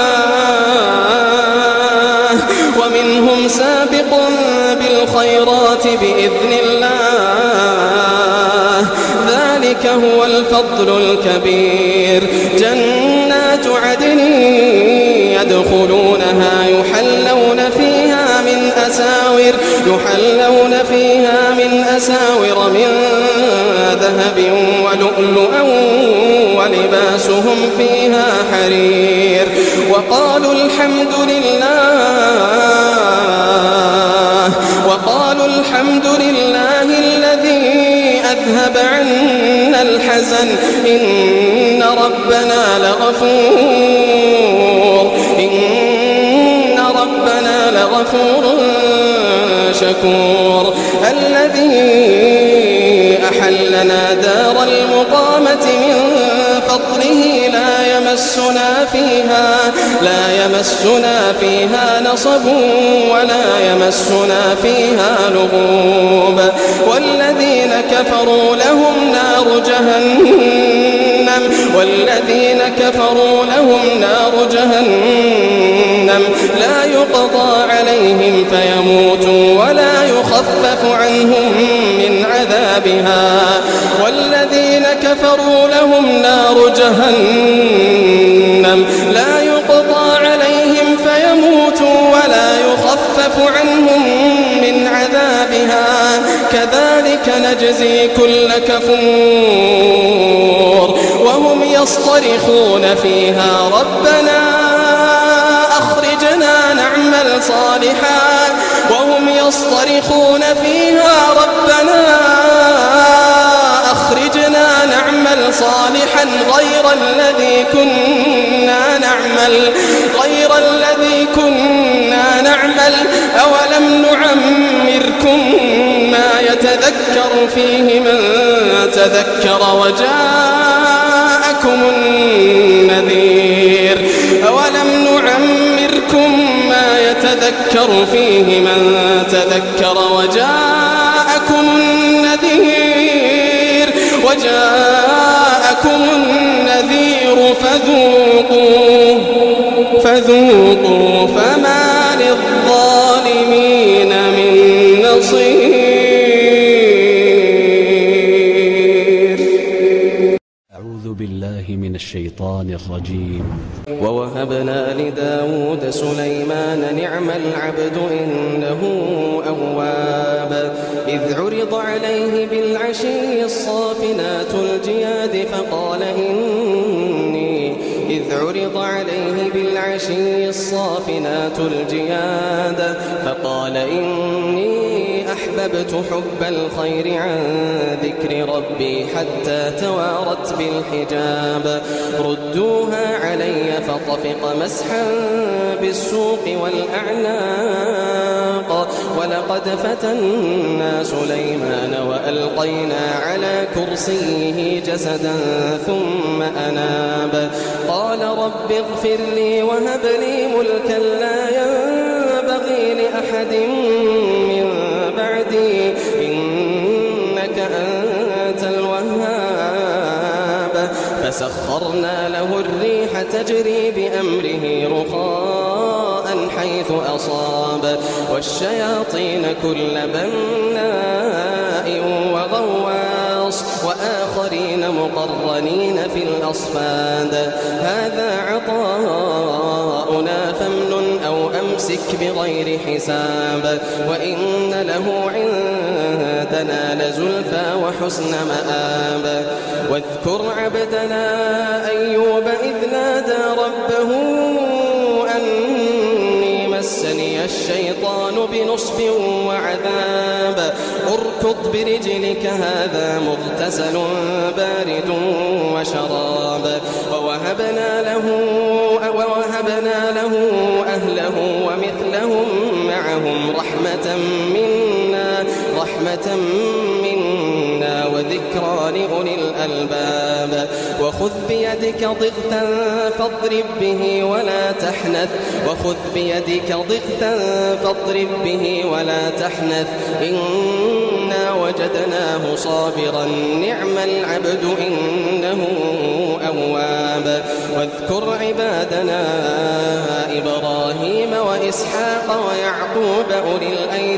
الله ذلك هو الفضل الكبير جنات عدن يدخلونها يحلون فيها من أساور من ذهب ولؤلؤا ولباسهم فيها حرير وقالوا الحمد لله الذي أذهب عنا الحزن إن ربنا لغفور شكور الذي أحلنا دار المقامة من فضله لا يمسنا فيها نصب ولا يمسنا فيها لغوب والذين كفروا لهم نار جهنم لا يقضى عليهم فيموتوا ولا يخفف عنهم من عذابها والذين كفروا لهم نار جهنم لا يقضى عليهم فيموتوا ولا يخفف عنهم من عذابها كذلك نجزي كل كفور وهم يصطرخون فيها ربنا أخرجنا نعمل صالحا غير الذي كنا نعمل أولم نعمركم ما يتذكر فيه من تذكر وجاءكم النذير فذوقوا فما للظالمين من نصير. أعوذ بالله من الشيطان الرجيم. ووهبنا لداود سليمان نعم العبد إنه أواب إذ عرض عليه بالعشي الصافنات الجياد فقال إني أحببت حب الخير عن ذكر ربي حتى توارت بالحجاب ردوها علي فطفق مسحا بالسوق والأعناق ولقد فتنا سليمان وألقينا على كرسيه جسدا ثم أناب قال رب اغفر لي وهب لي ملكا لا ينبغي لأحد من بعدي إنك أنت الوهاب فسخرنا له الريح تجري بأمره رخاء حيث أصاب والشياطين كل بناء وغواص وآخرين مقرنين في الأصفاد هذا عطاؤنا فامنن أو أمسك بغير حساب وإن له عندنا لزلفى وحسن مآب واذكر عبدنا أيوب إذ نادى ربه أني مسني الشيطان بنصب وعذاب اركض برجلك هذا مغتسل بارد وشراب ووهبنا له أهله ومثلهم معهم رحمة منا وذكرى لأولي الألباب وخذ بيدك ضغثا فاضرب به ولا تحنث إنا وجدناه صابرا نعم العبد إنه أواب واذكر عبادنا إبراهيم وإسحاق ويعقوب أولي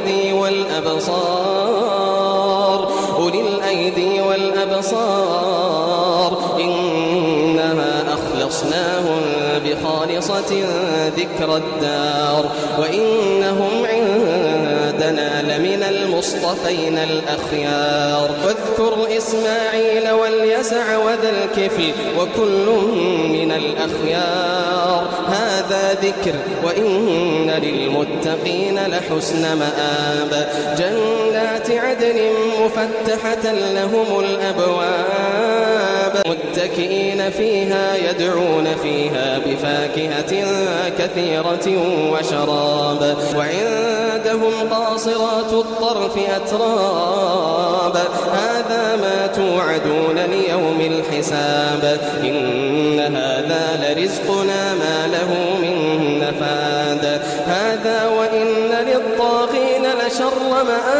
الأيدي والأبصار إنها أخلصناهم بخالصة ذكر الدار وإنهم عندنا لمن المصطفين الأخيار واذكر إسماعيل واليسع وذا الكفل وكل من الأخيار هذا ذكر وإن للمتقين لحسن مآب جنات عدن مفتحة لهم الأبواب متكئين فيها يدعون فيها بفاكهة كثيرة وشراب وعندهم قاصرات الطرف أتراب هذا ما توعدون ليوم الحساب إن هذا لرزقنا ما له من نفاد هذا وإن للطاغين لشر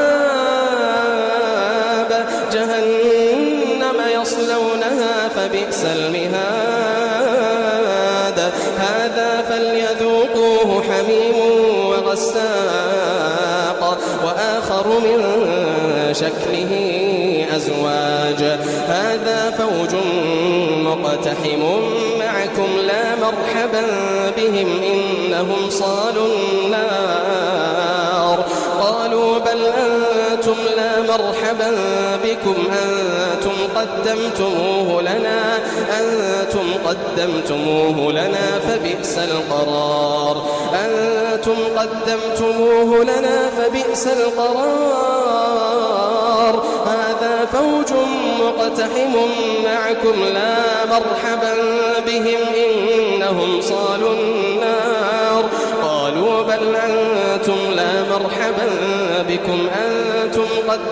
مآب جهنم يصلونها فبئس المهاد هذا فليذوقوه حميم وغساق وآخر من شكله أزواج هذا فوج مقتحم معكم لا مرحبا بهم إنهم صالوا النار قالوا بل أنتم لا مرحبا بكم أنتم قدمتموه لنا فبئس القرار هذا فوج مقتحم معكم لا مرحبا بهم إنهم صالوا النار قالوا بل أنتم لا مرحبا بكم أنتم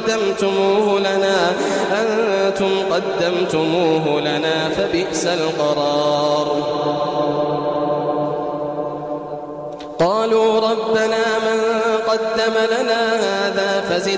قدمتموه لنا فبئس القرار قالوا ربنا من قدم لنا هذا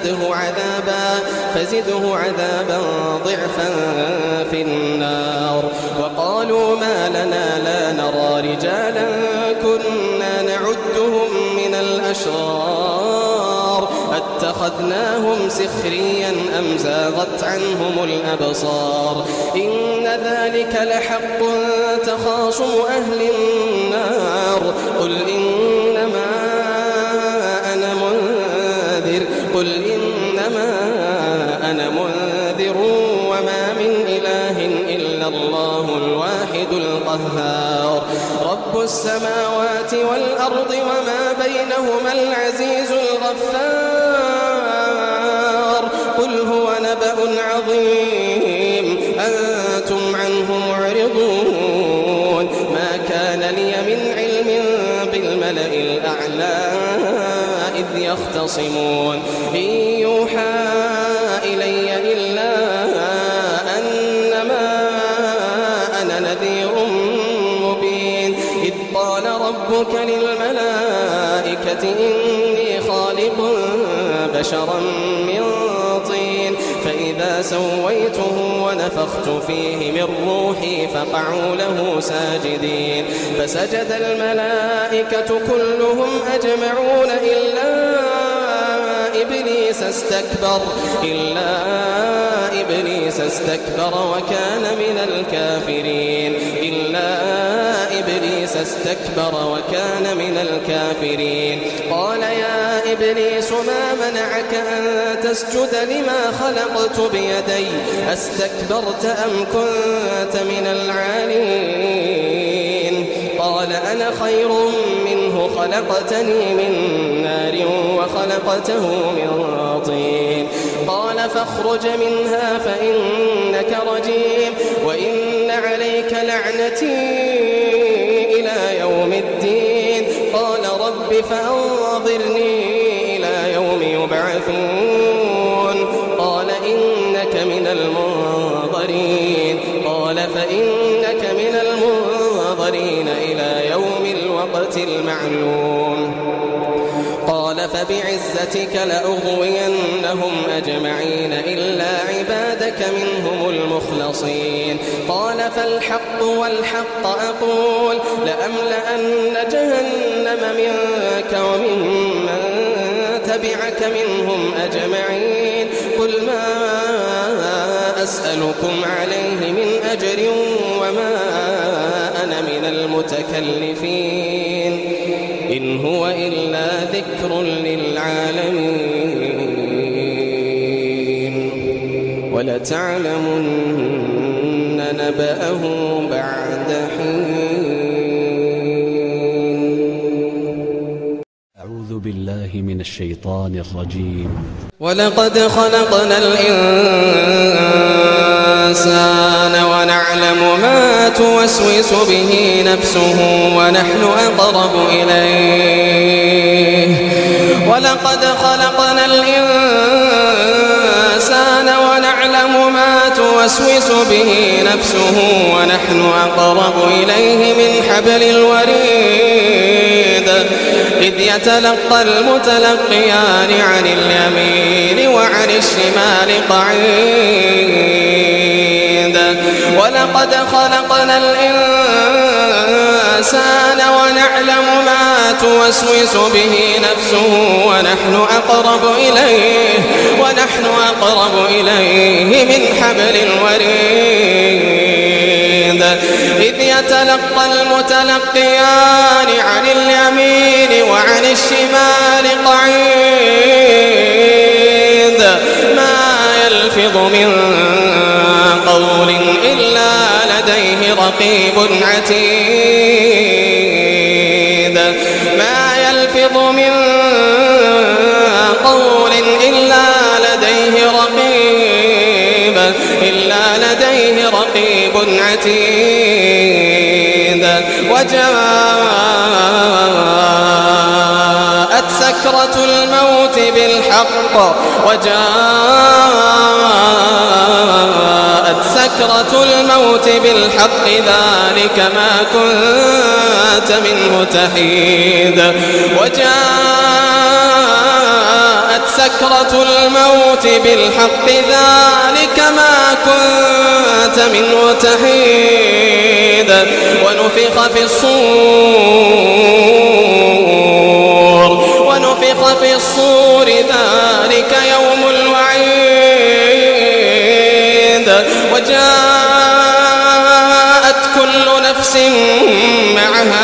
فزده عذابا ضعفا في النار وقالوا ما لنا لا نرى رجالا كنا نعدهم من الأشرار اتخذناهم سخريا أم زاغت عنهم الأبصار إن ذلك لحق تخاصم أهل النار قل إنما أنا منذر وما من إله إلا الله الواحد القهار رب السماوات والأرض وما بينهما العزيز الغفار قل هو نبأ عظيم أنتم عنه معرضون ما كان لي من علم بالملأ الأعلى إذ يختصمون إن يوحى إلي إلا أنما أنا نذير مبين إذ قال ربك للملائكة إني خالق بشرا من طين فإذا سويته ونفخت فيه من روحي فقعوا له ساجدين فسجد الملائكة كلهم أجمعون إلا إبليس استكبر وكان من الكافرين قال يا إبليس ما منعك أن تسجد لما خلقت بيدي أستكبرت أم كنت من العالين قال أنا خير منه خلقتني من نار وخلقته من طين قال فاخرج منها فإنك رجيم وإن عليك لعنتي إلى يوم الدين قال رب فأنظرني إلى يوم يبعثون قال إنك من المنظرين قال فإنك من المنظرين إلى يوم الوقت المعلوم قال فبعزتك لأغوينهم أجمعين إلا عبادك منهم المخلصين قال فالحق والحق أقول لأملأن جهنم منك وممن تبعك منهم أجمعين قل ما أسألكم عليه من أجر وما أنا من المتكلفين إن هو إلا ذكر للعالمين ولتعلمن نبأه بعد حين. أعوذ بالله من الشيطان الرجيم. ولقد خلقنا الإنسان ونعلم ما توسوس به نفسه ونحن أقرب إليه ولقد خلقنا الإنسان ونعلم ما توسوس به نفسه ونحن أقرب إليه من حبل الوريد إذ يتلقى المتلقيان عن اليمين وعن الشمال قعيد ولقد خلقنا الإنسان ونعلم ما توسوس به نفسه ونحن أقرب إليه من حبل الوريد إذ يتلقى المتلقيان عن اليمين وعن الشمال قعيد ما يلفظ من قول إلا لديه رقيب عتيد ما يلفظ من قول إلا لديه رقيب عتيد وجاءت سكرة الموت بالحق ذلك ما كنت منه تحيد وجاءت سكرة الموت بالحق ذلك ما كنت منه تحيد ونفخ في الصور ذلك يوم الوعيد وجاءت كل نفس معها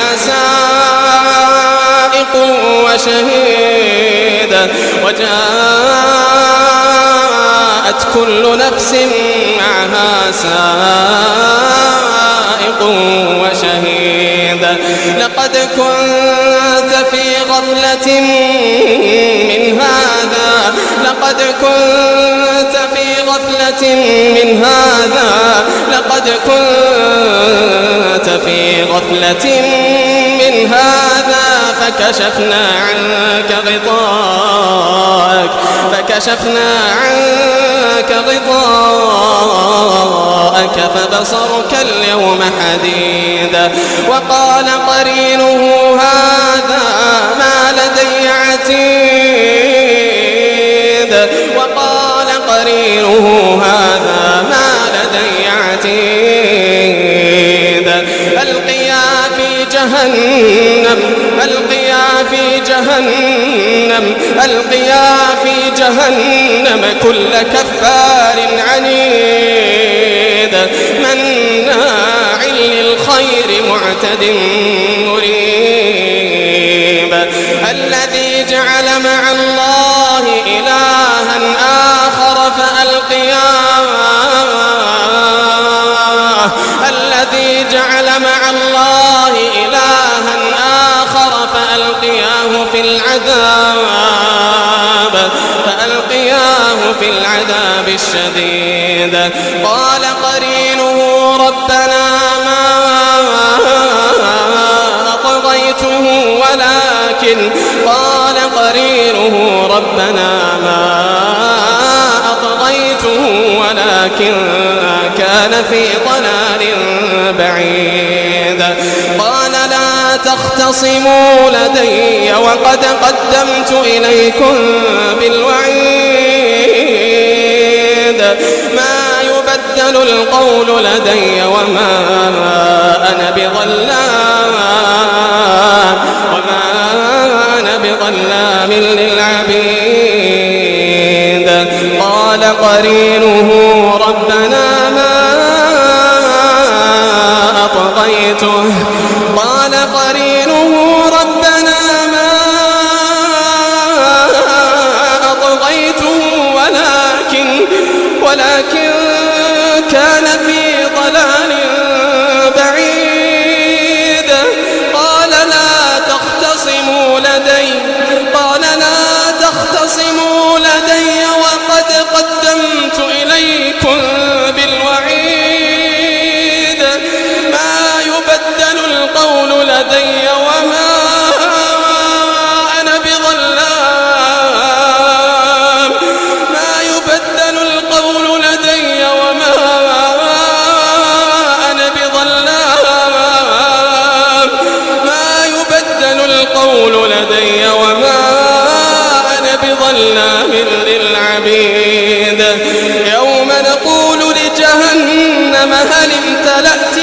سائق وشهيد وجاءت كل نفس معها سائق وشهيد لقد كنت في غفلة من هذا لقد كنت في غفلة من هذا فكشفنا عنك غطاءك فبصرك اليوم حديد وقال قرينه هذا ما لدي عتيد ألقيا في جهنم كل كفار عنيد مناع للخير معتد مريب الذي جعل مع الله إلها آخر فألقياه الذي جعل مع الله إلها آخر فألقياه في العذاب الشديد. قال قرينه ربنا ما أطغيته ولكن كان في ضلال بعيد. قال لا تختصموا لدي وقد قدمت إليكم بالوعيد. ما يبدل القول لدي وما أنا بظلام للعبيد. قال قرينه ربنا ما أطغيته ولكن كان في ضلال بعيد. قال لا تختصموا لدي وقد قدمت إليكم بالوعيد. ما يبدل القول لدي وما أنا بظلام للعبيد. يوم نقول لجهنم هل امتلأت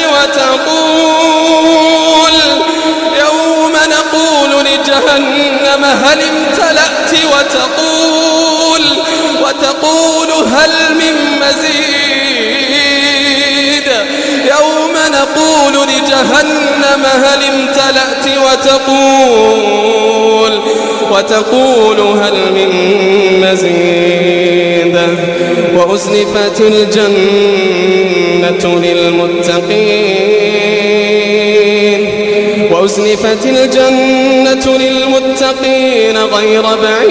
وتقول هل من مزيد. يوم نقول لجهنم هل امتلأت وتقول هل من مزيد. وأزلفت الجنة للمتقين غير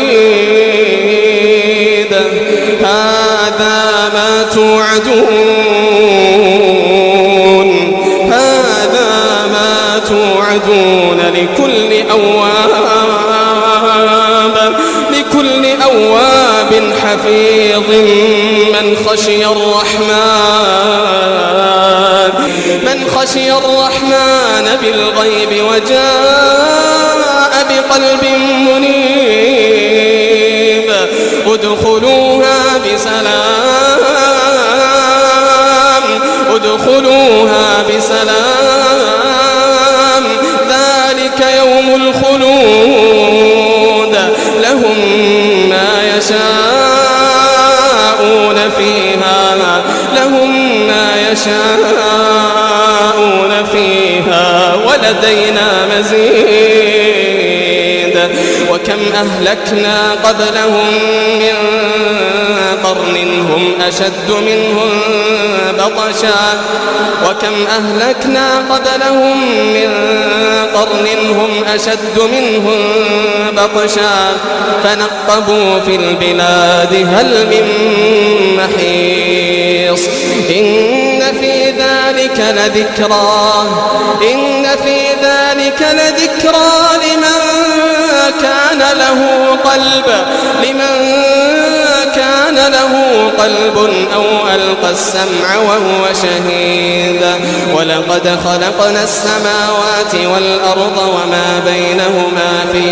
بعيد. هذا ما توعدون لكل أواب حفيظ من خشي الرحمن بالغيب وجاء بقلب منيب. ادخلوها بسلام ذلك يوم الخلود. لهم ما يشاءون فيها ولدينا مزيد. وكم أهلكنا قبلهم من قرن هم أشد منهم بطشا فنقبوا في البلاد هل من محيص. إن في ذلك لذكرى لمن كان له قلب أو ألقى السمع وهو شهيد. ولقد خلقنا السماوات والأرض وما بينهما في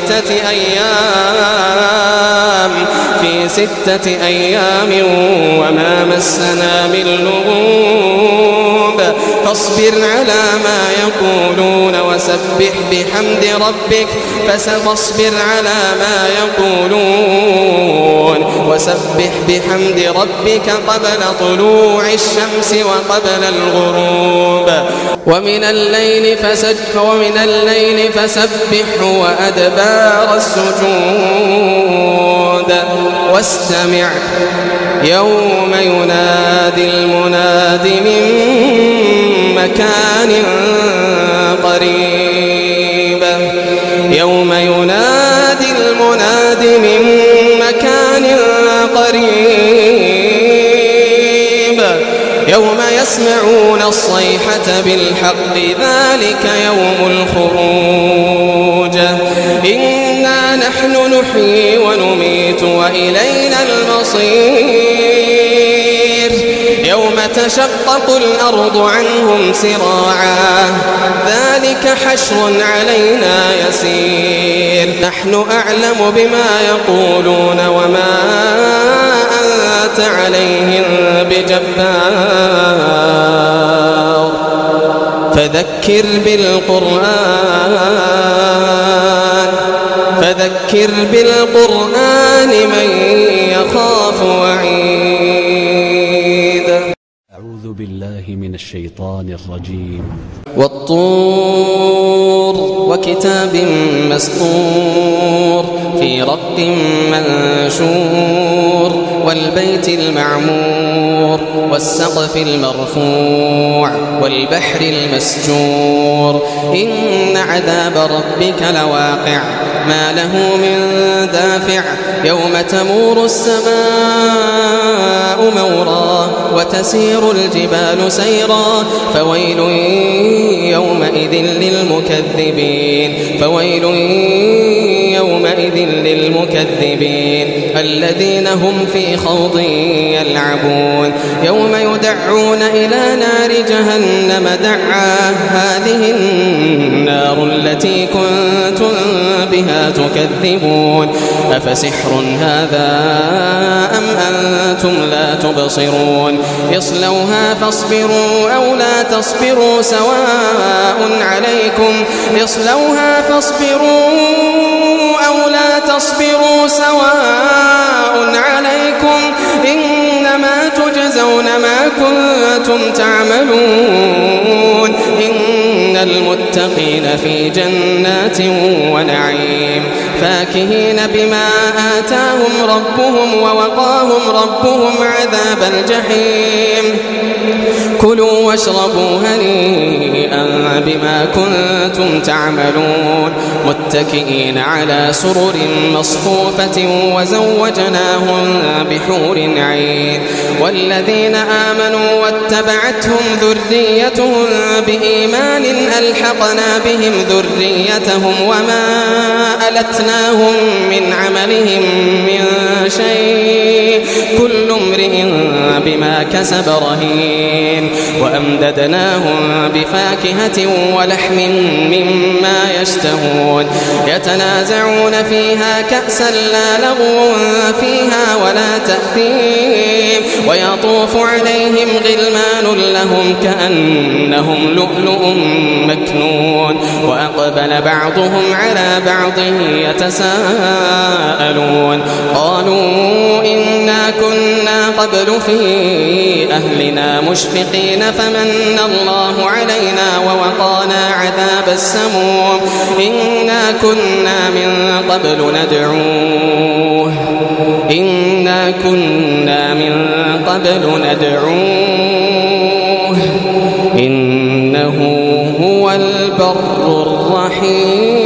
ستة أيام وما مسنا من لغوب. فاصبر على ما يقولون وسبح بحمد ربك قبل طلوع الشمس وقبل الغروب. ومن الليل فسبحه وأدبار السجود. واستمع يوم ينادي المناد من مكان قريب. الصيحة بالحق ذلك يوم الخروج إنا نحن نحيي ونميت وإلينا المصير يوم تشقق الأرض عنهم سراعا ذلك حشر علينا يسير نحن أعلم بما يقولون وما أنت عليهم بجبار فذكر بالقرآن من يخاف وعيد. أعوذ بالله من الشيطان الرجيم. والطور وكتاب مسطور في رق منشور والبيت المعمور والسقف المرفوع والبحر المسجور إن عذاب ربك لواقع ما له من دافع يوم تمور السماء مورا وتسير الجبال سيرا فويل يومئذ للمكذبين الذين هم في خوض يلعبون يوم يدعون إلى نار جهنم دعا هذه النار التي كنتم بها تكذبون أفسحر هذا أم أنتم لا تبصرون اصلوها فاصبروا أو لا تصبروا سواء عليكم إنما تجزون ما كنتم تعملون إن المتقين في جنات ونعيم فاكهين بما آتاهم ربهم ووقاهم ربهم عذاب الجحيم كلوا واشربوا هنيئا بما كنتم تعملون متكئين على سرر مصفوفة وزوجناهم بحور عين والذين آمنوا واتبعتهم ذريتهم بإيمان ألحقنا بهم ذريتهم وما ألتناهم من عملهم من شيء كل امرئ بما كسب رهين وأمددناهم بفاكهة ولحم مما يشتهون يتنازعون فيها كأسا لا لغو فيها ولا تأثيم ويطوف عليهم غلمان لهم كأنهم لؤلؤ مكنون وأقبل بعضهم على بعض يتساءلون قالوا إنا كنا قبل في أهلنا مشفقين فمن الله علينا ووقانا عذاب السموم إنا كنا من قبل ندعوه إنه هو البر الرحيم.